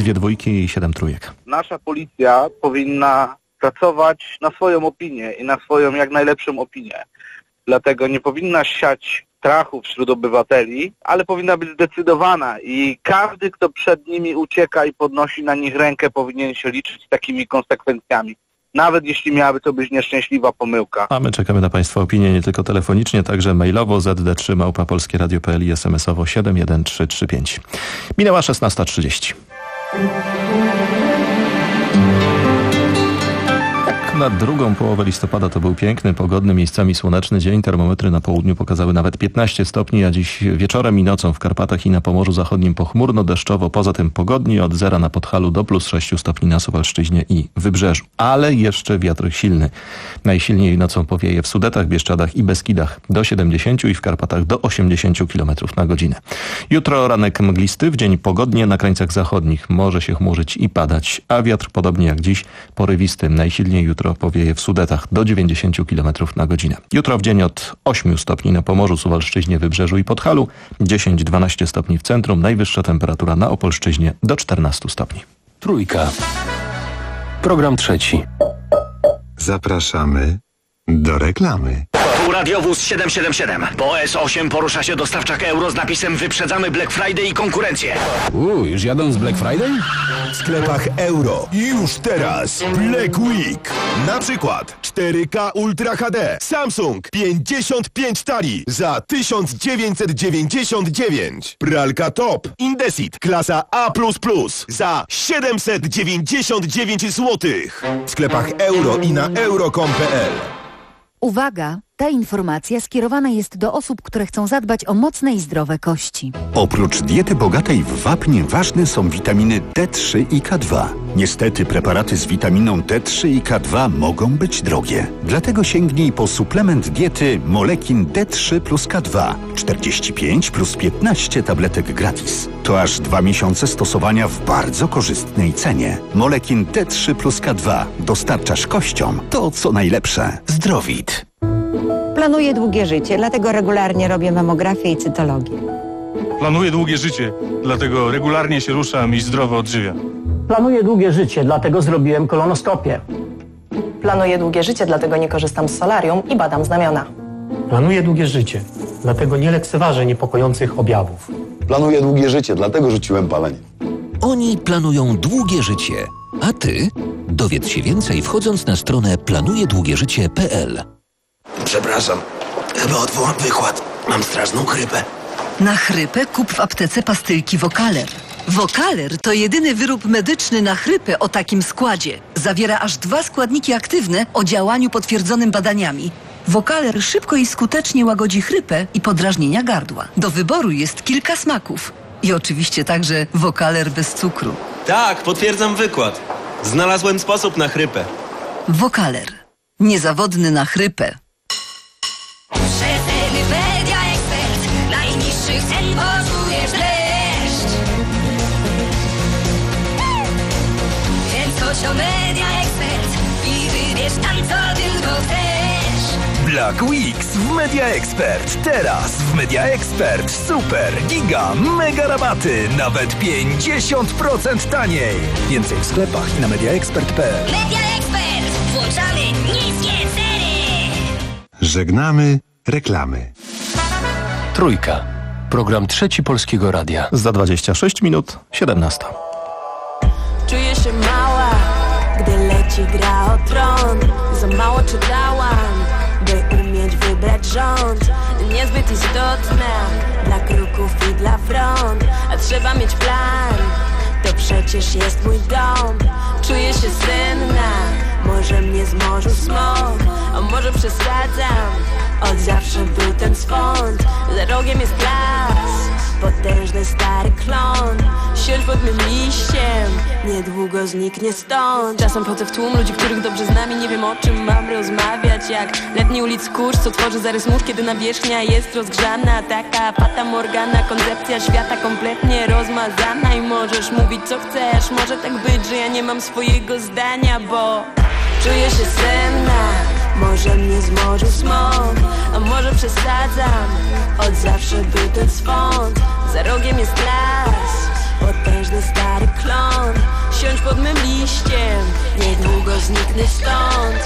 S6: dwie dwójki i siedem trójek.
S1: Nasza policja powinna pracować na swoją opinię i na swoją jak najlepszą opinię. Dlatego nie powinna siać strachu wśród obywateli, ale powinna być zdecydowana i każdy, kto przed nimi ucieka i podnosi na nich rękę, powinien się liczyć z takimi konsekwencjami. Nawet jeśli miałaby to być nieszczęśliwa pomyłka.
S6: A my czekamy na Państwa opinię nie tylko telefonicznie, także mailowo z d trzy małpa polskie radio kropka p l i es em es owo siedem jeden trzy trzy pięć. Minęła szesnasta trzydzieści. Na drugą połowę listopada to był piękny, pogodny, miejscami słoneczny dzień. Termometry na południu pokazały nawet piętnaście stopni, a dziś wieczorem i nocą w Karpatach i na Pomorzu Zachodnim pochmurno, deszczowo, poza tym pogodnie od zera na Podhalu do plus sześciu stopni na Suwalszczyźnie i Wybrzeżu. Ale jeszcze wiatr silny. Najsilniej nocą powieje w Sudetach, Bieszczadach i Beskidach do siedemdziesięciu i w Karpatach do osiemdziesięciu kilometrów na godzinę. Jutro ranek mglisty, w dzień pogodnie na krańcach zachodnich. Może się chmurzyć i padać, a wiatr podobnie jak dziś porywisty. Najsilniej jutro powieje w Sudetach do dziewięćdziesięciu kilometrów na godzinę. Jutro w dzień od ośmiu stopni na Pomorzu, Suwalszczyźnie, Wybrzeżu i Podhalu, dziesięć do dwunastu stopni w centrum, najwyższa temperatura na Opolszczyźnie do czternastu stopni.
S2: Trójka. Program trzeci.
S4: Zapraszamy do reklamy.
S3: Tu radiowóz siedem siedem siedem. Po S osiem porusza się dostawczak euro z napisem wyprzedzamy Black Friday i konkurencję.
S15: Uuu, już jadą z Black Friday?
S17: W sklepach euro. Już teraz Black Week. Na przykład cztery K Ultra H D Samsung pięćdziesiąt pięć tali za tysiąc dziewięćset dziewięćdziesiąt dziewięć. Pralka Top Indesit klasa A plus plus za siedemset dziewięćdziesiąt dziewięć złotych. W sklepach euro i na euro kropka com kropka p l.
S18: Uwaga! Ta informacja skierowana jest do osób, które chcą zadbać o mocne i zdrowe kości.
S20: Oprócz diety bogatej w wapń ważne są witaminy D trzy i K dwa. Niestety preparaty z witaminą D trzy i K dwa mogą być drogie. Dlatego sięgnij po suplement diety Molekin D trzy plus K dwa. czterdzieści pięć plus piętnaście tabletek gratis. To aż dwa miesiące stosowania w bardzo korzystnej cenie. Molekin D trzy plus K dwa. Dostarczasz kościom to, co najlepsze. Zdrowit.
S21: Planuję długie życie, dlatego regularnie robię mamografię i cytologię.
S22: Planuję długie życie, dlatego regularnie się ruszam i zdrowo odżywiam.
S23: Planuję długie życie, dlatego zrobiłem kolonoskopię.
S24: Planuję długie życie, dlatego nie korzystam z solarium i badam znamiona.
S23: Planuję długie życie, dlatego nie lekceważę niepokojących objawów.
S25: Planuję długie życie, dlatego rzuciłem palenie.
S27: Oni planują długie życie, a ty dowiedz się więcej wchodząc na stronę planuję długie życie kropka p l.
S22: Przepraszam, chyba odwołam wykład. Mam straszną chrypę.
S32: Na chrypę kup w aptece pastylki Wokaler. Wokaler to jedyny wyrób medyczny na chrypę o takim składzie. Zawiera aż dwa składniki aktywne o działaniu potwierdzonym badaniami. Wokaler szybko i skutecznie łagodzi chrypę i podrażnienia gardła. Do wyboru jest kilka smaków. I oczywiście także Wokaler bez cukru.
S33: Tak, potwierdzam wykład. Znalazłem sposób na chrypę.
S32: Wokaler. Niezawodny na chrypę.
S8: Rzetelny Media Expert. Najniższych cen poczujesz dreszcz. Więc chodź do Media Expert i wybierz tam, co tylko chcesz.
S17: Black Weeks w Media Expert. Teraz w Media Expert super, giga, mega rabaty. Nawet pięćdziesiąt procent taniej. Więcej w sklepach i na media expert kropka p l.
S8: Media Expert. Włączamy niskie ceny.
S4: Żegnamy reklamy.
S2: Trójka. Program trzeci Polskiego Radia.
S6: Za dwadzieścia sześć minut, siedemnasta.
S34: Czuję się mała, gdy leci gra o tron. Za mało czytałam, by umieć wybrać rząd. Niezbyt istotna dla kruków i dla front. A trzeba mieć plan, to przecież jest mój dom. Czuję się senna, może mnie zmorzył smog. A może przesadzam, od zawsze był ten swąd. Za rogiem jest las, potężny stary klon. Siedź pod mym liściem, niedługo zniknie stąd. Czasem chodzę w tłum ludzi, których dobrze znam i nie wiem, o czym mam rozmawiać. Jak letni ulic kurz, co tworzy zarys mórz, kiedy nawierzchnia jest rozgrzana. Taka fata morgana, koncepcja świata kompletnie rozmazana. I możesz mówić co chcesz, może tak być, że ja nie mam swojego zdania, bo czuję się senna, może mnie zmorzył smog. A może przesadzam, od zawsze był ten swąd. Za rogiem jest las, potężny stary klon. Siądź pod mym liściem, niedługo zniknę stąd.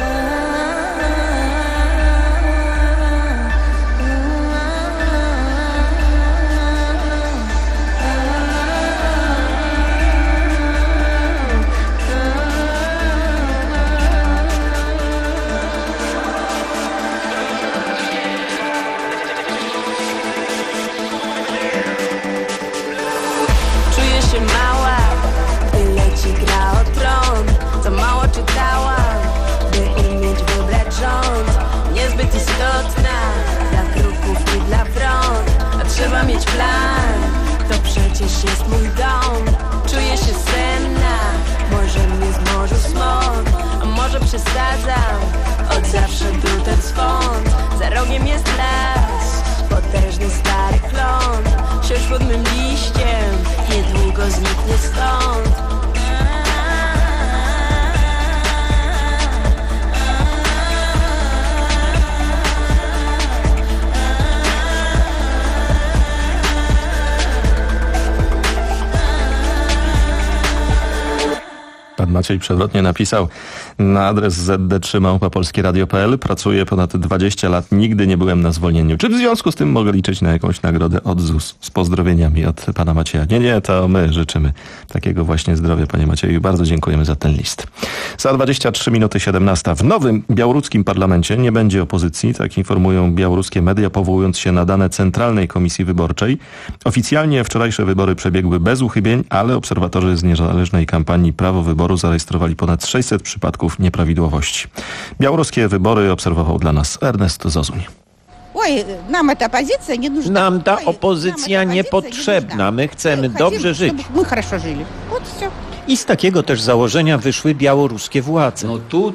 S34: Trzeba mieć plan, to przecież jest mój dom. Czuję się senna, może mnie zmożył smog, a może przesadzam, od zawsze był ten swąd. Za rogiem jest las, potężny stary klon. Siądź pod mym liściem, niedługo zniknie stąd.
S6: Pan Maciej przewrotnie napisał na adres zet de trzy małpa polskie radio kropka pe el. Pracuję ponad dwadzieścia lat, nigdy nie byłem na zwolnieniu. Czy w związku z tym mogę liczyć na jakąś nagrodę od Z U S? Z pozdrowieniami od pana Macieja. Nie, nie, to my życzymy takiego właśnie zdrowia, panie Macieju. Bardzo dziękujemy za ten list. Za dwadzieścia trzy minuty siedemnasta. W nowym białoruskim parlamencie nie będzie opozycji, tak informują białoruskie media, powołując się na dane Centralnej Komisji Wyborczej. Oficjalnie wczorajsze wybory przebiegły bez uchybień, ale obserwatorzy z niezależnej kampanii Prawo Wyboru zarejestrowali ponad sześćset przypadków nieprawidłowości. Białoruskie wybory obserwował dla nas Ernest Zozuń.
S5: Nam ta opozycja niepotrzebna. My chcemy dobrze żyć. I z takiego też założenia wyszły białoruskie władze.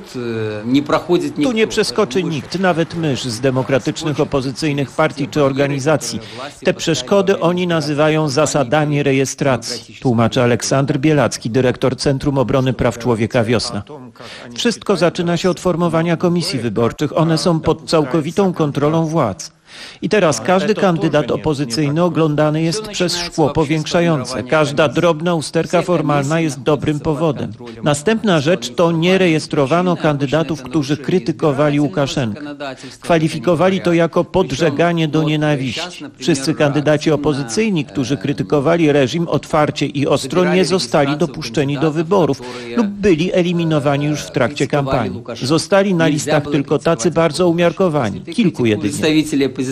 S5: Tu nie przeskoczy nikt, nawet mysz z demokratycznych opozycyjnych partii czy organizacji. Te przeszkody oni nazywają zasadami rejestracji. Tłumaczy Aleksandr Bielacki, dyrektor Centrum Obrony Praw Człowieka Wiosna. Wszystko zaczyna się od formowania komisji wyborczych. One są pod całkowitą kontrolą władz. I teraz każdy kandydat opozycyjny oglądany jest przez szkło powiększające. Każda drobna usterka formalna jest dobrym powodem. Następna rzecz to nie rejestrowano kandydatów, którzy krytykowali Łukaszenkę. Kwalifikowali to jako podżeganie do nienawiści. Wszyscy kandydaci opozycyjni, którzy krytykowali reżim otwarcie i ostro, nie zostali dopuszczeni do wyborów lub byli eliminowani już w trakcie kampanii. Zostali na listach tylko tacy bardzo umiarkowani, kilku jedynie.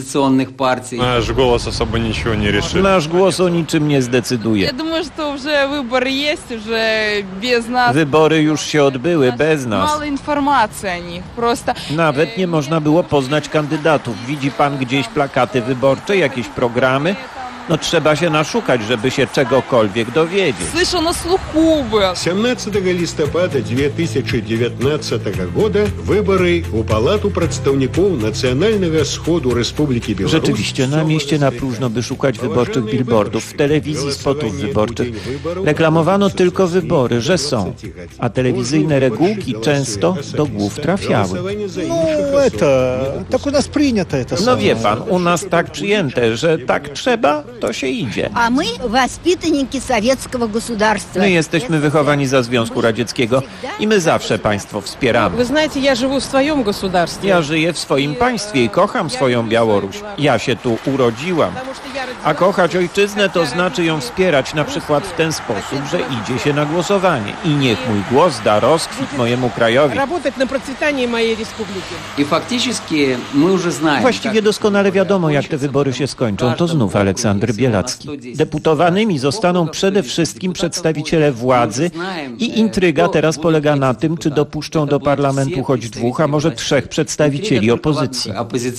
S7: Nasz głos особо ничего не решит.
S5: Nasz głos o niczym nie zdecyduje.
S9: Ja думаю, что уже выборы есть, уже без нас.
S5: Wybory już się odbyły bez nas.
S9: Mało informacji o nich, prosto.
S5: Nawet nie można było poznać kandydatów. Widzi pan gdzieś plakaty wyborcze, jakieś programy? No trzeba się naszukać, żeby się czegokolwiek dowiedzieć.
S9: Słyszę na słuchu.
S10: siedemnastego listopada dwa tysiące dziewiętnastego года wybory u Palatu Przedstawników Nacjonalnego Wschodu Republiki Białorusi.
S5: Rzeczywiście, na mieście na próżno by szukać wyborczych billboardów, w telewizji spotów wyborczych. Reklamowano tylko wybory, że są, a telewizyjne regułki często do głów trafiały.
S11: No, это, tak u nas przyjęte.
S5: No wie pan, u nas tak przyjęte, że tak trzeba, to się idzie.
S12: A my wоспитанники sowieckiego государства.
S5: My jesteśmy wychowani za Związku Radzieckiego i my zawsze państwo wspieramy.
S9: Wy знаете, ja żyję w swoim gospodarstwie.
S5: Ja żyję w swoim państwie i kocham swoją Białoruś. Ja się tu urodziłam. A kochać ojczyznę to znaczy ją wspierać na przykład w ten sposób, że idzie się na głosowanie. I niech mój głos da rozkwit mojemu krajowi.
S9: Работать na процветание моей республики.
S5: I faktycznie my już znamy. Właściwie doskonale wiadomo, jak te wybory się skończą. To znów Aleksander Bielacki. Deputowanymi zostaną przede wszystkim przedstawiciele władzy i intryga teraz polega na tym, czy dopuszczą do parlamentu choć dwóch, a może trzech przedstawicieli opozycji.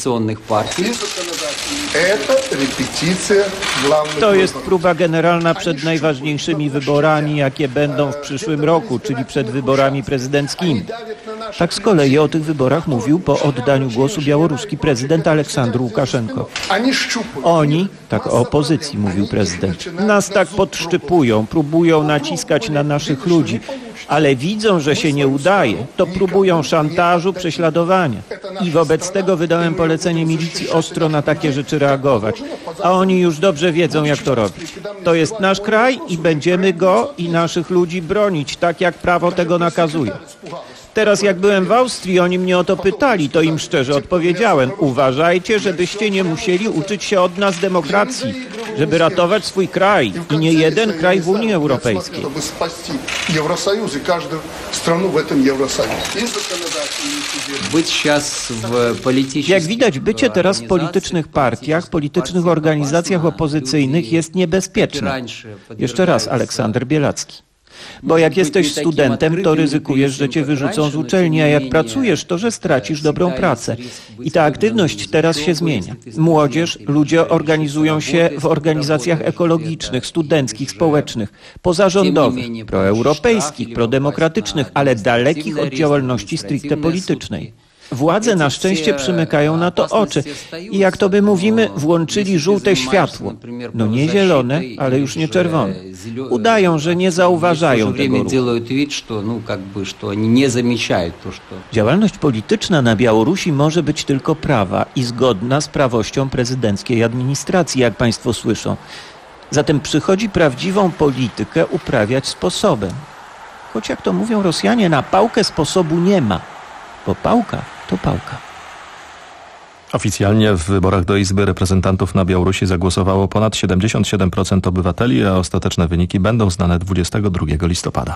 S5: To jest próba generalna przed najważniejszymi wyborami, jakie będą w przyszłym roku, czyli przed wyborami prezydenckimi. Tak z kolei o tych wyborach mówił po oddaniu głosu białoruski prezydent Aleksandr Łukaszenko. Oni, tak o opozycji mówił prezydent, nas tak podszczypują, próbują naciskać na naszych ludzi, ale widzą, że się nie udaje, to próbują szantażu, prześladowania. I wobec tego wydałem polecenie milicji ostro na takie rzeczy reagować. A oni już dobrze wiedzą, jak to robić. To jest nasz kraj i będziemy go i naszych ludzi bronić, tak jak prawo tego nakazuje. Teraz jak byłem w Austrii, oni mnie o to pytali, to im szczerze odpowiedziałem. Uważajcie, żebyście nie musieli uczyć się od nas demokracji, żeby ratować swój kraj i nie jeden kraj w Unii Europejskiej. Jak widać, bycie teraz w politycznych partiach, politycznych organizacjach opozycyjnych jest niebezpieczne. Jeszcze raz, Aleksander Bielacki. Bo jak jesteś studentem, to ryzykujesz, że cię wyrzucą z uczelni, a jak pracujesz, to że stracisz dobrą pracę. I ta aktywność teraz się zmienia. Młodzież, ludzie organizują się w organizacjach ekologicznych, studenckich, społecznych, pozarządowych, proeuropejskich, prodemokratycznych, ale dalekich od działalności stricte politycznej. Władze na szczęście przymykają na to oczy i jak to by mówimy, włączyli żółte światło. No nie zielone, ale już nie czerwone. Udają, że nie zauważają tego ruchu. Działalność polityczna na Białorusi może być tylko prawa i zgodna z prawością prezydenckiej administracji, jak państwo słyszą. Zatem przychodzi prawdziwą politykę uprawiać sposobem. Choć jak to mówią Rosjanie, na pałkę sposobu nie ma, bo pałka to pałka.
S6: Oficjalnie w wyborach do Izby Reprezentantów na Białorusi zagłosowało ponad siedemdziesiąt siedem procent obywateli, a ostateczne wyniki będą znane dwudziestego drugiego listopada.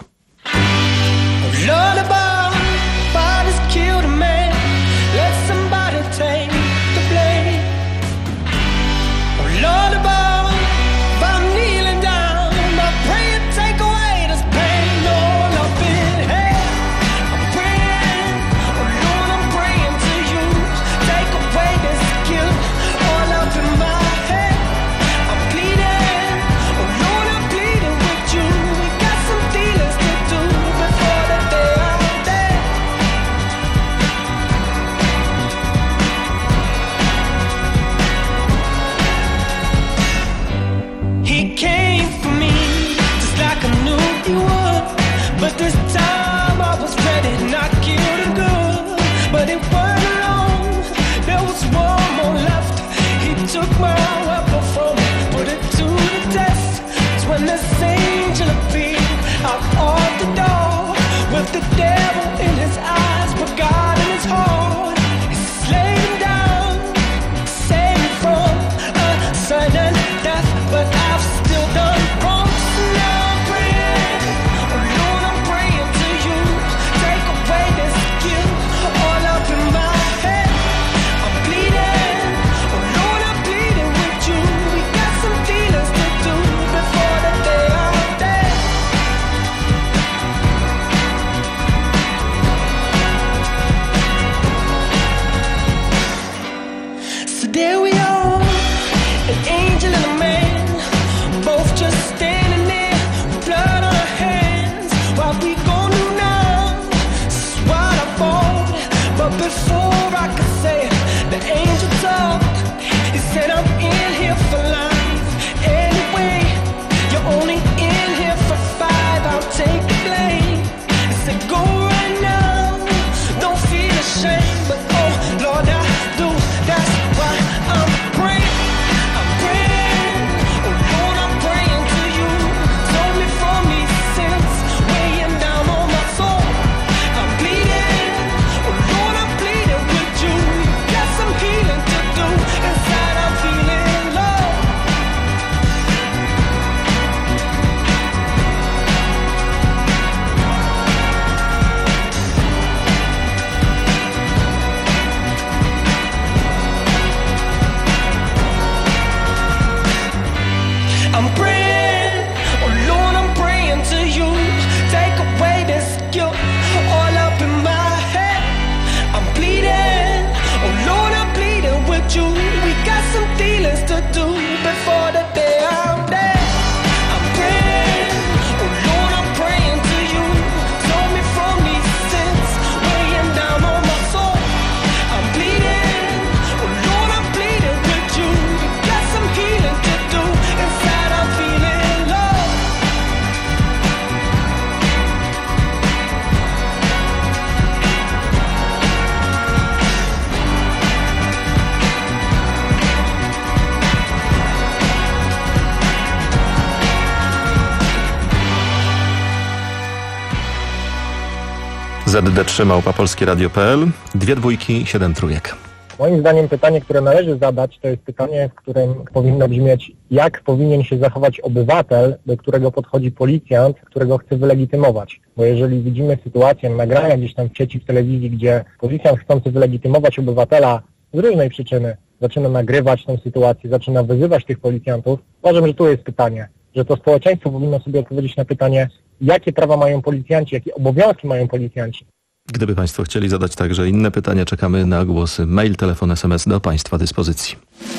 S6: z d trzy małpa polskie radio kropka p l. Dwie dwójki, siedem trójek.
S1: Moim zdaniem pytanie, które należy zadać, to jest pytanie, w którym powinno brzmieć, jak powinien się zachować obywatel, do którego podchodzi policjant, którego chce wylegitymować. Bo jeżeli widzimy sytuację, nagrania gdzieś tam w sieci, w telewizji, gdzie policjant chcący wylegitymować obywatela z różnej przyczyny zaczyna nagrywać tę sytuację, zaczyna wyzywać tych policjantów, uważam, że tu jest pytanie, że to społeczeństwo powinno sobie odpowiedzieć na pytanie, jakie prawa mają policjanci, jakie obowiązki mają policjanci.
S6: Gdyby Państwo chcieli zadać także inne pytania, czekamy na głosy mail, telefon, es em es do Państwa dyspozycji.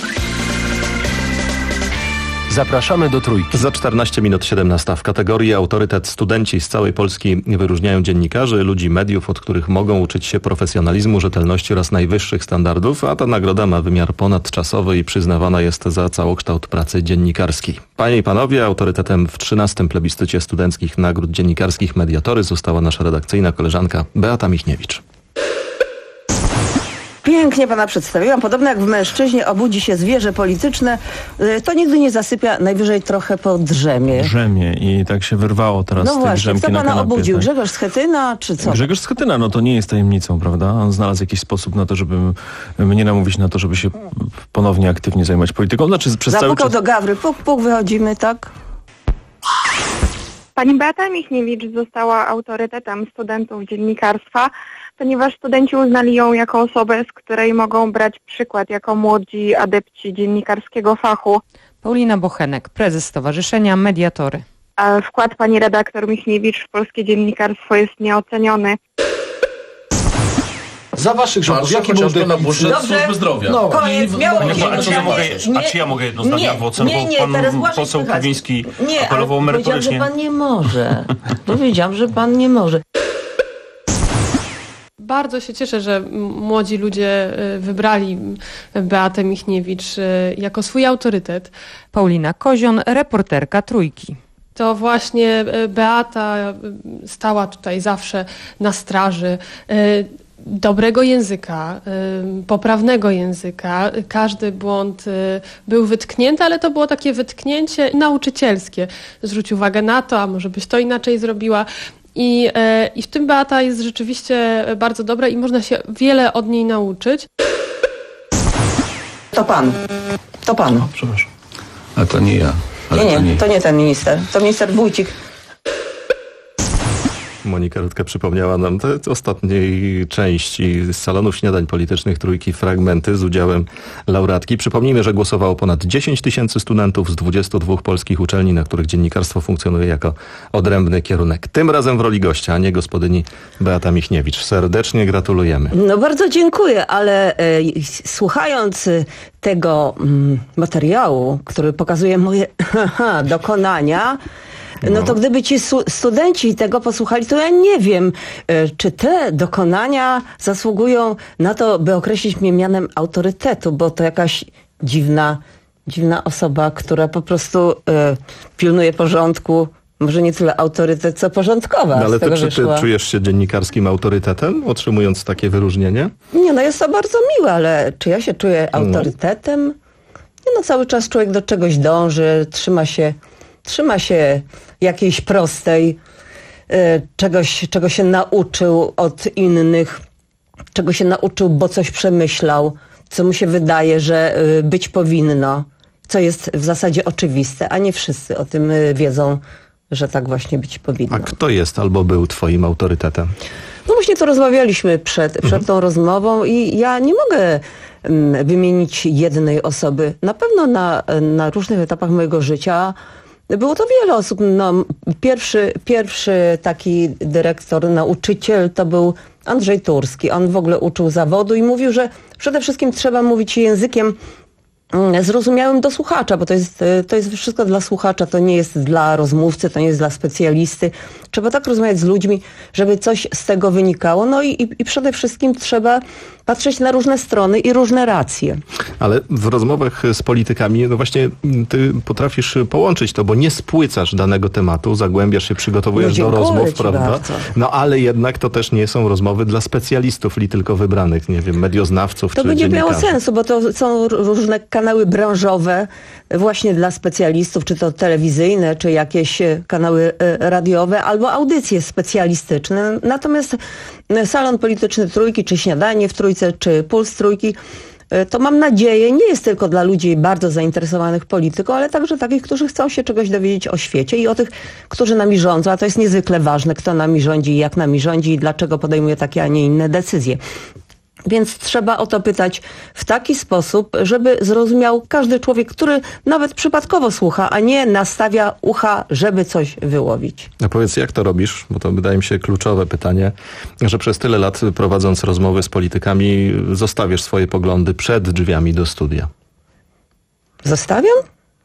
S2: Zapraszamy do Trójki.
S6: Za czternaście minut siedemnasta. W kategorii autorytet studenci z całej Polski wyróżniają dziennikarzy, ludzi mediów, od których mogą uczyć się profesjonalizmu, rzetelności oraz najwyższych standardów, a ta nagroda ma wymiar ponadczasowy i przyznawana jest za całokształt pracy dziennikarskiej. Panie i panowie, autorytetem w trzynastym plebiscycie studenckich nagród dziennikarskich Mediatory została nasza redakcyjna koleżanka Beata Michniewicz.
S21: Pięknie pana przedstawiłam. Podobno jak w mężczyźnie obudzi się zwierzę polityczne, to nigdy nie zasypia, najwyżej trochę podrzemie.
S3: Drzemie i tak się wyrwało teraz
S21: no
S3: z tej
S21: właśnie,
S3: drzemki
S21: kto
S3: na
S21: pana
S3: kanapie.
S21: obudził?
S3: Tak?
S21: Grzegorz Schetyna czy co?
S3: Grzegorz Schetyna, no to nie jest tajemnicą, prawda? On znalazł jakiś sposób na to, żeby mnie namówić na to, żeby się ponownie aktywnie zajmować polityką. Znaczy przez
S21: Zapukał
S3: cały czas...
S21: do gawry, puk, puk, wychodzimy, tak?
S13: Pani Beata Michniewicz została autorytetem studentów dziennikarstwa, ponieważ studenci uznali ją jako osobę, z której mogą brać przykład jako młodzi adepci dziennikarskiego fachu.
S14: Paulina Bochenek, prezes Stowarzyszenia Mediatory.
S13: A wkład pani redaktor Michniewicz w polskie dziennikarstwo jest nieoceniony.
S15: Za waszych rządów, jaki był deficyt?
S16: na budżet służby zdrowia.
S21: No, koniec, miało
S22: A, nie, a, czy ja mogę, a czy ja mogę jedno zdanie adwokat, bo pan poseł Kamiński apelował merytorycznie.
S21: Nie, powiedziałam, że pan nie może. Powiedziałam, że pan nie może.
S18: Bardzo się cieszę, że młodzi ludzie wybrali Beatę Michniewicz jako swój autorytet.
S14: Paulina Kozion, reporterka Trójki.
S18: To właśnie Beata stała tutaj zawsze na straży dobrego języka, poprawnego języka. Każdy błąd był wytknięty, ale to było takie wytknięcie nauczycielskie. Zwróć uwagę na to, a może byś to inaczej zrobiła. I, I w tym Beata jest rzeczywiście bardzo dobra i można się wiele od niej nauczyć.
S21: To pan. To pan.
S22: O, przepraszam.
S15: A to nie ja.
S21: Ale nie, nie, to nie. to nie ten minister. To minister Wójcik.
S6: Monika Rutka przypomniała nam te ostatniej części z salonu śniadań politycznych Trójki fragmenty z udziałem laureatki. Przypomnijmy, że głosowało ponad dziesięć tysięcy studentów z dwudziestu dwóch polskich uczelni, na których dziennikarstwo funkcjonuje jako odrębny kierunek. Tym razem w roli gościa, a nie gospodyni Beata Michniewicz. Serdecznie gratulujemy.
S21: No bardzo dziękuję, ale e, słuchając tego mm, materiału, który pokazuje moje dokonania, no to gdyby ci studenci tego posłuchali, to ja nie wiem, czy te dokonania zasługują na to, by określić mnie mianem autorytetu, bo to jakaś dziwna, dziwna osoba, która po prostu y, pilnuje porządku, może nie tyle autorytet, co porządkowa.
S6: No ale
S21: ty,
S6: czy ty czujesz się dziennikarskim autorytetem, otrzymując takie wyróżnienie?
S21: Nie, no jest to bardzo miłe, ale czy ja się czuję autorytetem? Nie, no cały czas człowiek do czegoś dąży, trzyma się Trzyma się jakiejś prostej, y, czegoś, czego się nauczył od innych, czego się nauczył, bo coś przemyślał, co mu się wydaje, że y, być powinno, co jest w zasadzie oczywiste, a nie wszyscy o tym y, wiedzą, że tak właśnie być powinno.
S6: A kto jest albo był twoim autorytetem?
S21: No właśnie to rozmawialiśmy przed, przed mhm. tą rozmową i ja nie mogę mm, wymienić jednej osoby. Na pewno na, na różnych etapach mojego życia było to wiele osób. No, pierwszy, pierwszy taki dyrektor, nauczyciel to był Andrzej Turski. On w ogóle uczył zawodu i mówił, że przede wszystkim trzeba mówić językiem zrozumiałym do słuchacza, bo to jest, to jest wszystko dla słuchacza, to nie jest dla rozmówcy, to nie jest dla specjalisty. Trzeba tak rozmawiać z ludźmi, żeby coś z tego wynikało. No i, i, i przede wszystkim trzeba patrzeć na różne strony i różne racje.
S6: Ale w rozmowach z politykami, no właśnie ty potrafisz połączyć to, bo nie spłycasz danego tematu, zagłębiasz się, przygotowujesz
S21: no,
S6: do rozmów, prawda?
S21: Bardzo.
S6: No ale jednak to też nie są rozmowy dla specjalistów, li tylko wybranych, nie wiem, medioznawców
S21: to
S6: czy
S21: by nie miało
S6: dziennikarzy.
S21: sensu, bo to są różne kanały branżowe właśnie dla specjalistów, czy to telewizyjne, czy jakieś kanały radiowe, albo audycje specjalistyczne. Natomiast salon polityczny Trójki, czy śniadanie w Trójce, czy puls Trójki, to mam nadzieję nie jest tylko dla ludzi bardzo zainteresowanych polityką, ale także takich, którzy chcą się czegoś dowiedzieć o świecie i o tych, którzy nami rządzą, a to jest niezwykle ważne, kto nami rządzi i jak nami rządzi i dlaczego podejmuje takie, a nie inne decyzje. Więc trzeba o to pytać w taki sposób, żeby zrozumiał każdy człowiek, który nawet przypadkowo słucha, a nie nastawia ucha, żeby coś wyłowić.
S6: A powiedz, jak to robisz? Bo to wydaje mi się kluczowe pytanie, że przez tyle lat prowadząc rozmowy z politykami zostawiasz swoje poglądy przed drzwiami do studia.
S21: Zostawiam?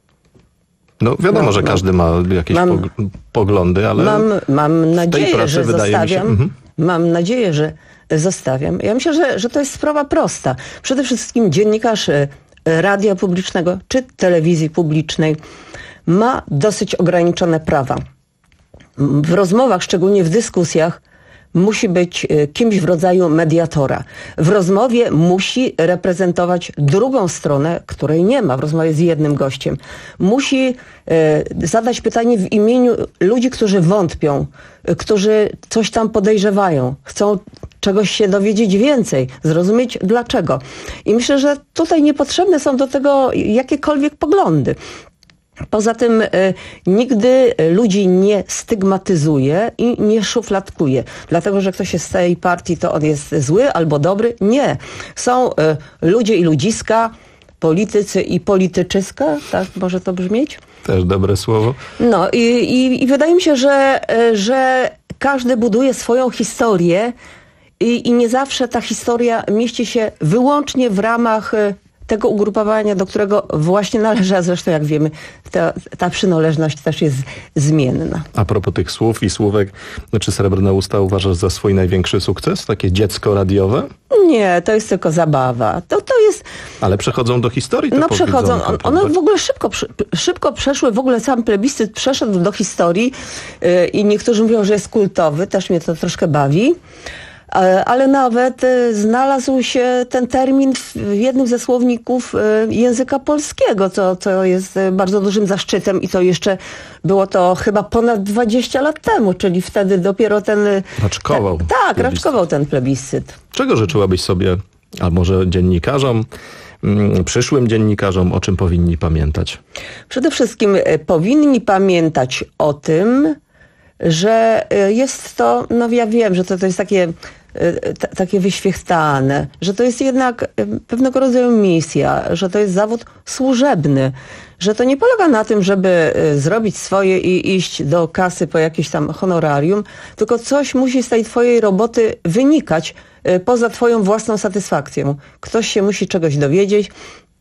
S6: No wiadomo, no, że no. każdy ma jakieś mam, pog- poglądy, ale
S21: mam, mam nadzieję,
S6: w tej pracy
S21: że
S6: wydaje
S21: zostawiam.
S6: mi się... Mhm.
S21: Mam nadzieję, że zostawiam. Ja myślę, że, że to jest sprawa prosta. Przede wszystkim dziennikarz radia publicznego czy telewizji publicznej ma dosyć ograniczone prawa. W rozmowach, szczególnie w dyskusjach, musi być kimś w rodzaju mediatora. W rozmowie musi reprezentować drugą stronę, której nie ma w rozmowie z jednym gościem. Musi e, zadać pytanie w imieniu ludzi, którzy wątpią, którzy coś tam podejrzewają, chcą czegoś się dowiedzieć więcej, zrozumieć dlaczego. I myślę, że tutaj niepotrzebne są do tego jakiekolwiek poglądy. Poza tym y, nigdy ludzi nie stygmatyzuje i nie szufladkuje. Dlatego, że ktoś jest z tej partii, to on jest zły albo dobry. Nie. Są y, ludzie i ludziska, politycy i polityczyska, tak może to brzmieć?
S6: Też dobre słowo.
S21: No i, i, i wydaje mi się, że, y, że każdy buduje swoją historię i, i nie zawsze ta historia mieści się wyłącznie w ramach y, tego ugrupowania, do którego właśnie należy, a zresztą jak wiemy, ta, ta przynależność też jest zmienna.
S6: A propos tych słów i słówek, czy Srebrne Usta uważasz za swój największy sukces? Takie dziecko radiowe?
S21: Nie, to jest tylko zabawa. To, to jest...
S6: Ale przechodzą do historii?
S21: No przechodzą. One w ogóle szybko, szybko przeszły, w ogóle sam plebiscyt przeszedł do historii yy, i niektórzy mówią, że jest kultowy, też mnie to troszkę bawi. Ale nawet znalazł się ten termin w jednym ze słowników języka polskiego, co, co jest bardzo dużym zaszczytem i to jeszcze było to chyba ponad dwadzieścia lat temu, czyli wtedy dopiero ten...
S6: Raczkował.
S21: Te, tak, plebiscyt. raczkował ten plebiscyt.
S6: Czego życzyłabyś sobie, a może dziennikarzom, przyszłym dziennikarzom, o czym powinni pamiętać?
S21: Przede wszystkim powinni pamiętać o tym, że jest to, no ja wiem, że to, to jest takie... T- takie wyświechtane, że to jest jednak pewnego rodzaju misja, że to jest zawód służebny, że to nie polega na tym, żeby zrobić swoje i iść do kasy po jakieś tam honorarium, tylko coś musi z tej twojej roboty wynikać poza twoją własną satysfakcją. Ktoś się musi czegoś dowiedzieć,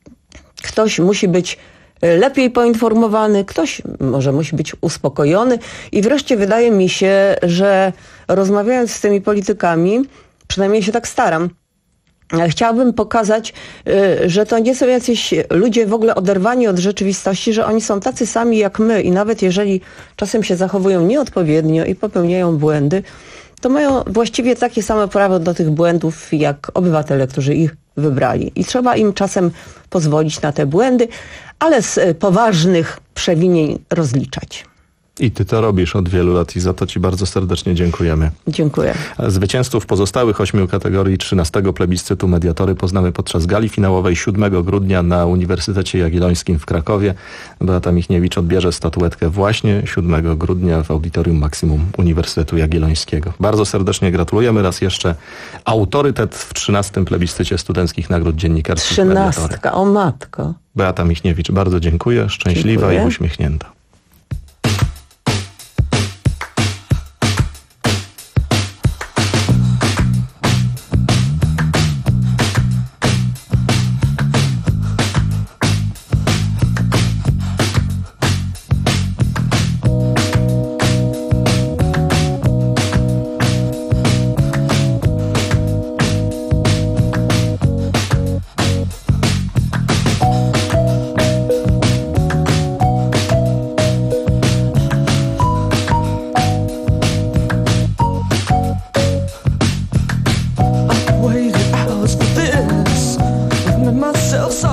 S21: ktoś musi być lepiej poinformowany, ktoś może musi być uspokojony i wreszcie wydaje mi się, że rozmawiając z tymi politykami, przynajmniej się tak staram, chciałabym pokazać, że to nie są jacyś ludzie w ogóle oderwani od rzeczywistości, że oni są tacy sami jak my i nawet jeżeli czasem się zachowują nieodpowiednio i popełniają błędy, to mają właściwie takie same prawo do tych błędów jak obywatele, którzy ich wybrali. I trzeba im czasem pozwolić na te błędy, ale z poważnych przewinień rozliczać.
S6: I ty to robisz od wielu lat i za to ci bardzo serdecznie dziękujemy.
S21: Dziękuję.
S6: Zwycięzców pozostałych ośmiu kategorii trzynastego plebiscytu Mediatory poznamy podczas gali finałowej siódmego grudnia na Uniwersytecie Jagiellońskim w Krakowie. Beata Michniewicz odbierze statuetkę właśnie siódmego grudnia w Audytorium Maksimum Uniwersytetu Jagiellońskiego. Bardzo serdecznie gratulujemy raz jeszcze. Autorytet w trzynastym plebiscycie studenckich nagród dziennikarskich Mediatory.
S21: Trzynastka, o matko.
S6: Beata Michniewicz, bardzo dziękuję. Szczęśliwa dziękuję. I uśmiechnięta.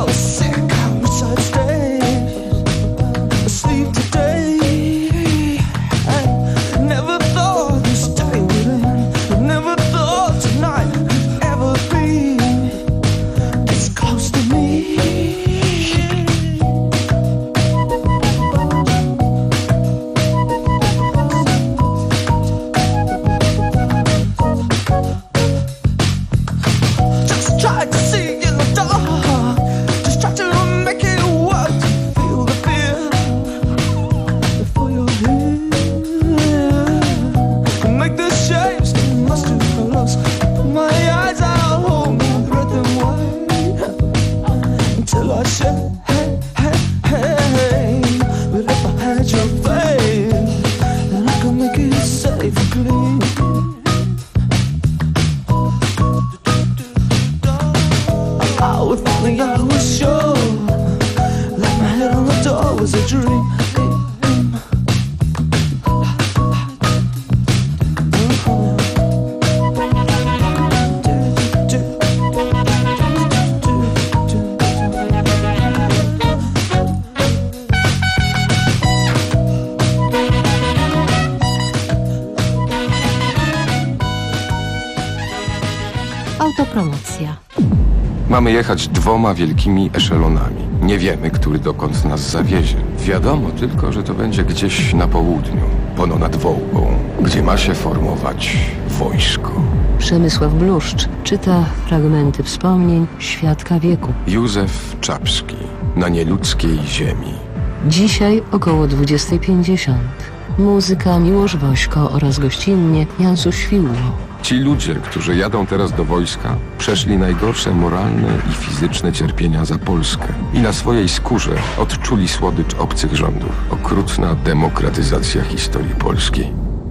S16: Autopromocja.
S19: Mamy jechać dwoma wielkimi eszelonami. Nie wiemy, który dokąd nas zawiezie. Wiadomo tylko, że to będzie gdzieś na południu, pono nad Wołgą, gdzie ma się formować wojsko.
S16: Przemysław Bluszcz czyta fragmenty wspomnień świadka wieku.
S19: Józef Czapski, na nieludzkiej ziemi.
S16: Dzisiaj około dwudziesta pięćdziesiąt. Muzyka Miłosz Wośko oraz gościnnie Jansu Świłło.
S19: Ci ludzie, którzy jadą teraz do wojska, przeszli najgorsze moralne i fizyczne cierpienia za Polskę i na swojej skórze odczuli słodycz obcych rządów. Okrutna demokratyzacja historii polskiej.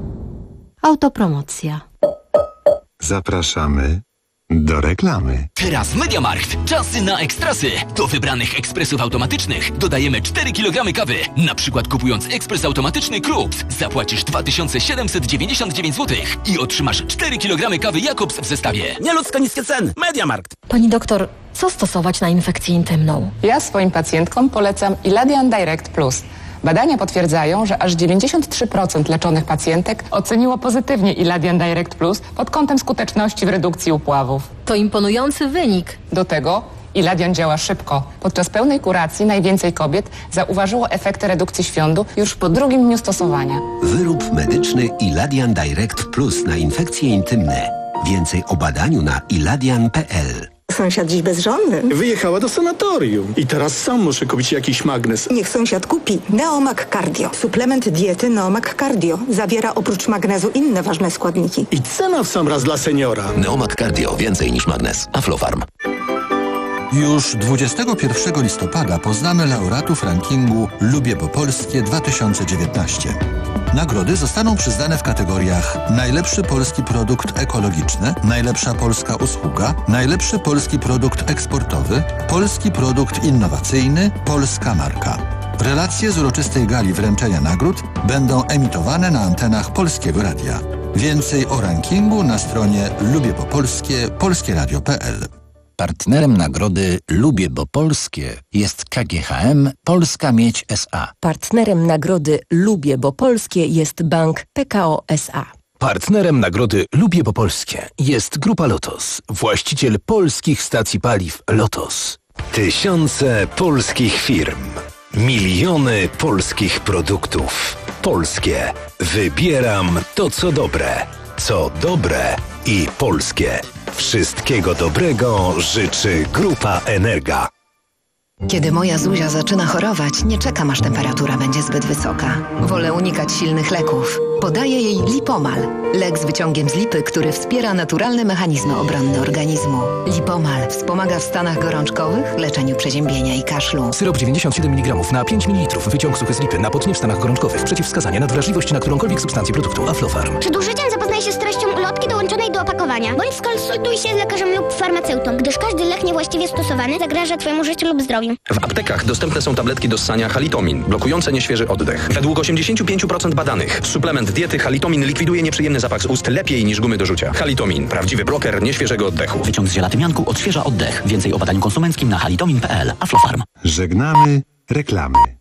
S16: Autopromocja.
S4: Zapraszamy do reklamy.
S20: Teraz MediaMarkt. Czasy na ekstrasy. Do wybranych ekspresów automatycznych dodajemy cztery kilogramy kawy. Na przykład kupując ekspres automatyczny Krups zapłacisz dwa tysiące siedemset dziewięćdziesiąt dziewięć złotych i otrzymasz cztery kilogramy kawy Jakobs w zestawie.
S23: Nieludzko niskie ceny. MediaMarkt.
S24: Pani doktor, co stosować na infekcję intymną?
S25: Ja swoim pacjentkom polecam Iladian Direct Plus. Badania potwierdzają, że aż dziewięćdziesiąt trzy procent leczonych pacjentek oceniło pozytywnie Iladian Direct Plus pod kątem skuteczności w redukcji upławów.
S24: To imponujący wynik.
S25: Do tego Iladian działa szybko. Podczas pełnej kuracji najwięcej kobiet zauważyło efekty redukcji świądu już po drugim dniu stosowania.
S26: Wyrób medyczny Iladian Direct Plus na infekcje intymne. Więcej o badaniu na iladian kropka p l.
S27: Sąsiad dziś bezżonny.
S28: Wyjechała do sanatorium i teraz sam muszę kupić jakiś magnes.
S27: Niech sąsiad kupi Neomag Cardio. Suplement diety Neomag Cardio. Zawiera oprócz magnezu inne ważne składniki.
S28: I cena w sam raz dla seniora.
S26: Neomag Cardio. Więcej niż magnes. Aflofarm.
S34: Już dwudziestego pierwszego listopada poznamy laureatów rankingu Lubię Bo Polskie dwa tysiące dziewiętnaście. Nagrody zostaną przyznane w kategoriach najlepszy polski produkt ekologiczny, najlepsza polska usługa, najlepszy polski produkt eksportowy, polski produkt innowacyjny, polska marka. Relacje z uroczystej gali wręczenia nagród będą emitowane na antenach Polskiego Radia. Więcej o rankingu na stronie lubię bo polskie polskie radio kropka p l.
S29: Partnerem nagrody Lubię Bo Polskie jest K G H M Polska Miedź S A.
S24: Partnerem nagrody Lubię Bo Polskie jest Bank P K O S A.
S30: Partnerem nagrody Lubię Bo Polskie jest Grupa Lotos, właściciel polskich stacji paliw Lotos.
S31: Tysiące polskich firm, miliony polskich produktów. Polskie. Wybieram to, co dobre. Co dobre i polskie. Wszystkiego dobrego życzy Grupa Energa.
S24: Kiedy moja Zuzia zaczyna chorować, nie czekam, aż temperatura będzie zbyt wysoka. Wolę unikać silnych leków. Podaję jej Lipomal. Lek z wyciągiem z lipy, który wspiera naturalne mechanizmy obronne organizmu. Lipomal wspomaga w stanach gorączkowych, leczeniu przeziębienia i kaszlu.
S22: Syrop dziewięćdziesiąt siedem miligramów na pięć mililitrów. Wyciąg suchy z lipy na potnie w stanach gorączkowych. Przeciwwskazania na wrażliwość na którąkolwiek substancję produktu. Aflofarm.
S32: Przed użyciem zapoznaj się z treścią ulotki dołączonej do
S1: do opakowania, bądź skonsultuj się z lekarzem lub farmaceutą, gdyż każdy lek niewłaściwie stosowany zagraża Twojemu życiu lub zdrowiu.
S2: W aptekach dostępne są tabletki do ssania Halitomin, blokujące nieświeży oddech. Według osiemdziesiąt pięć procent badanych suplement diety Halitomin likwiduje nieprzyjemny zapach z ust lepiej niż gumy do rzucia. Halitomin, prawdziwy bloker nieświeżego oddechu.
S3: Wyciąg z ziela tymianku odświeża oddech. Więcej o badaniu konsumenckim na halitomin kropka p l. Aflofarm.
S4: Żegnamy reklamy.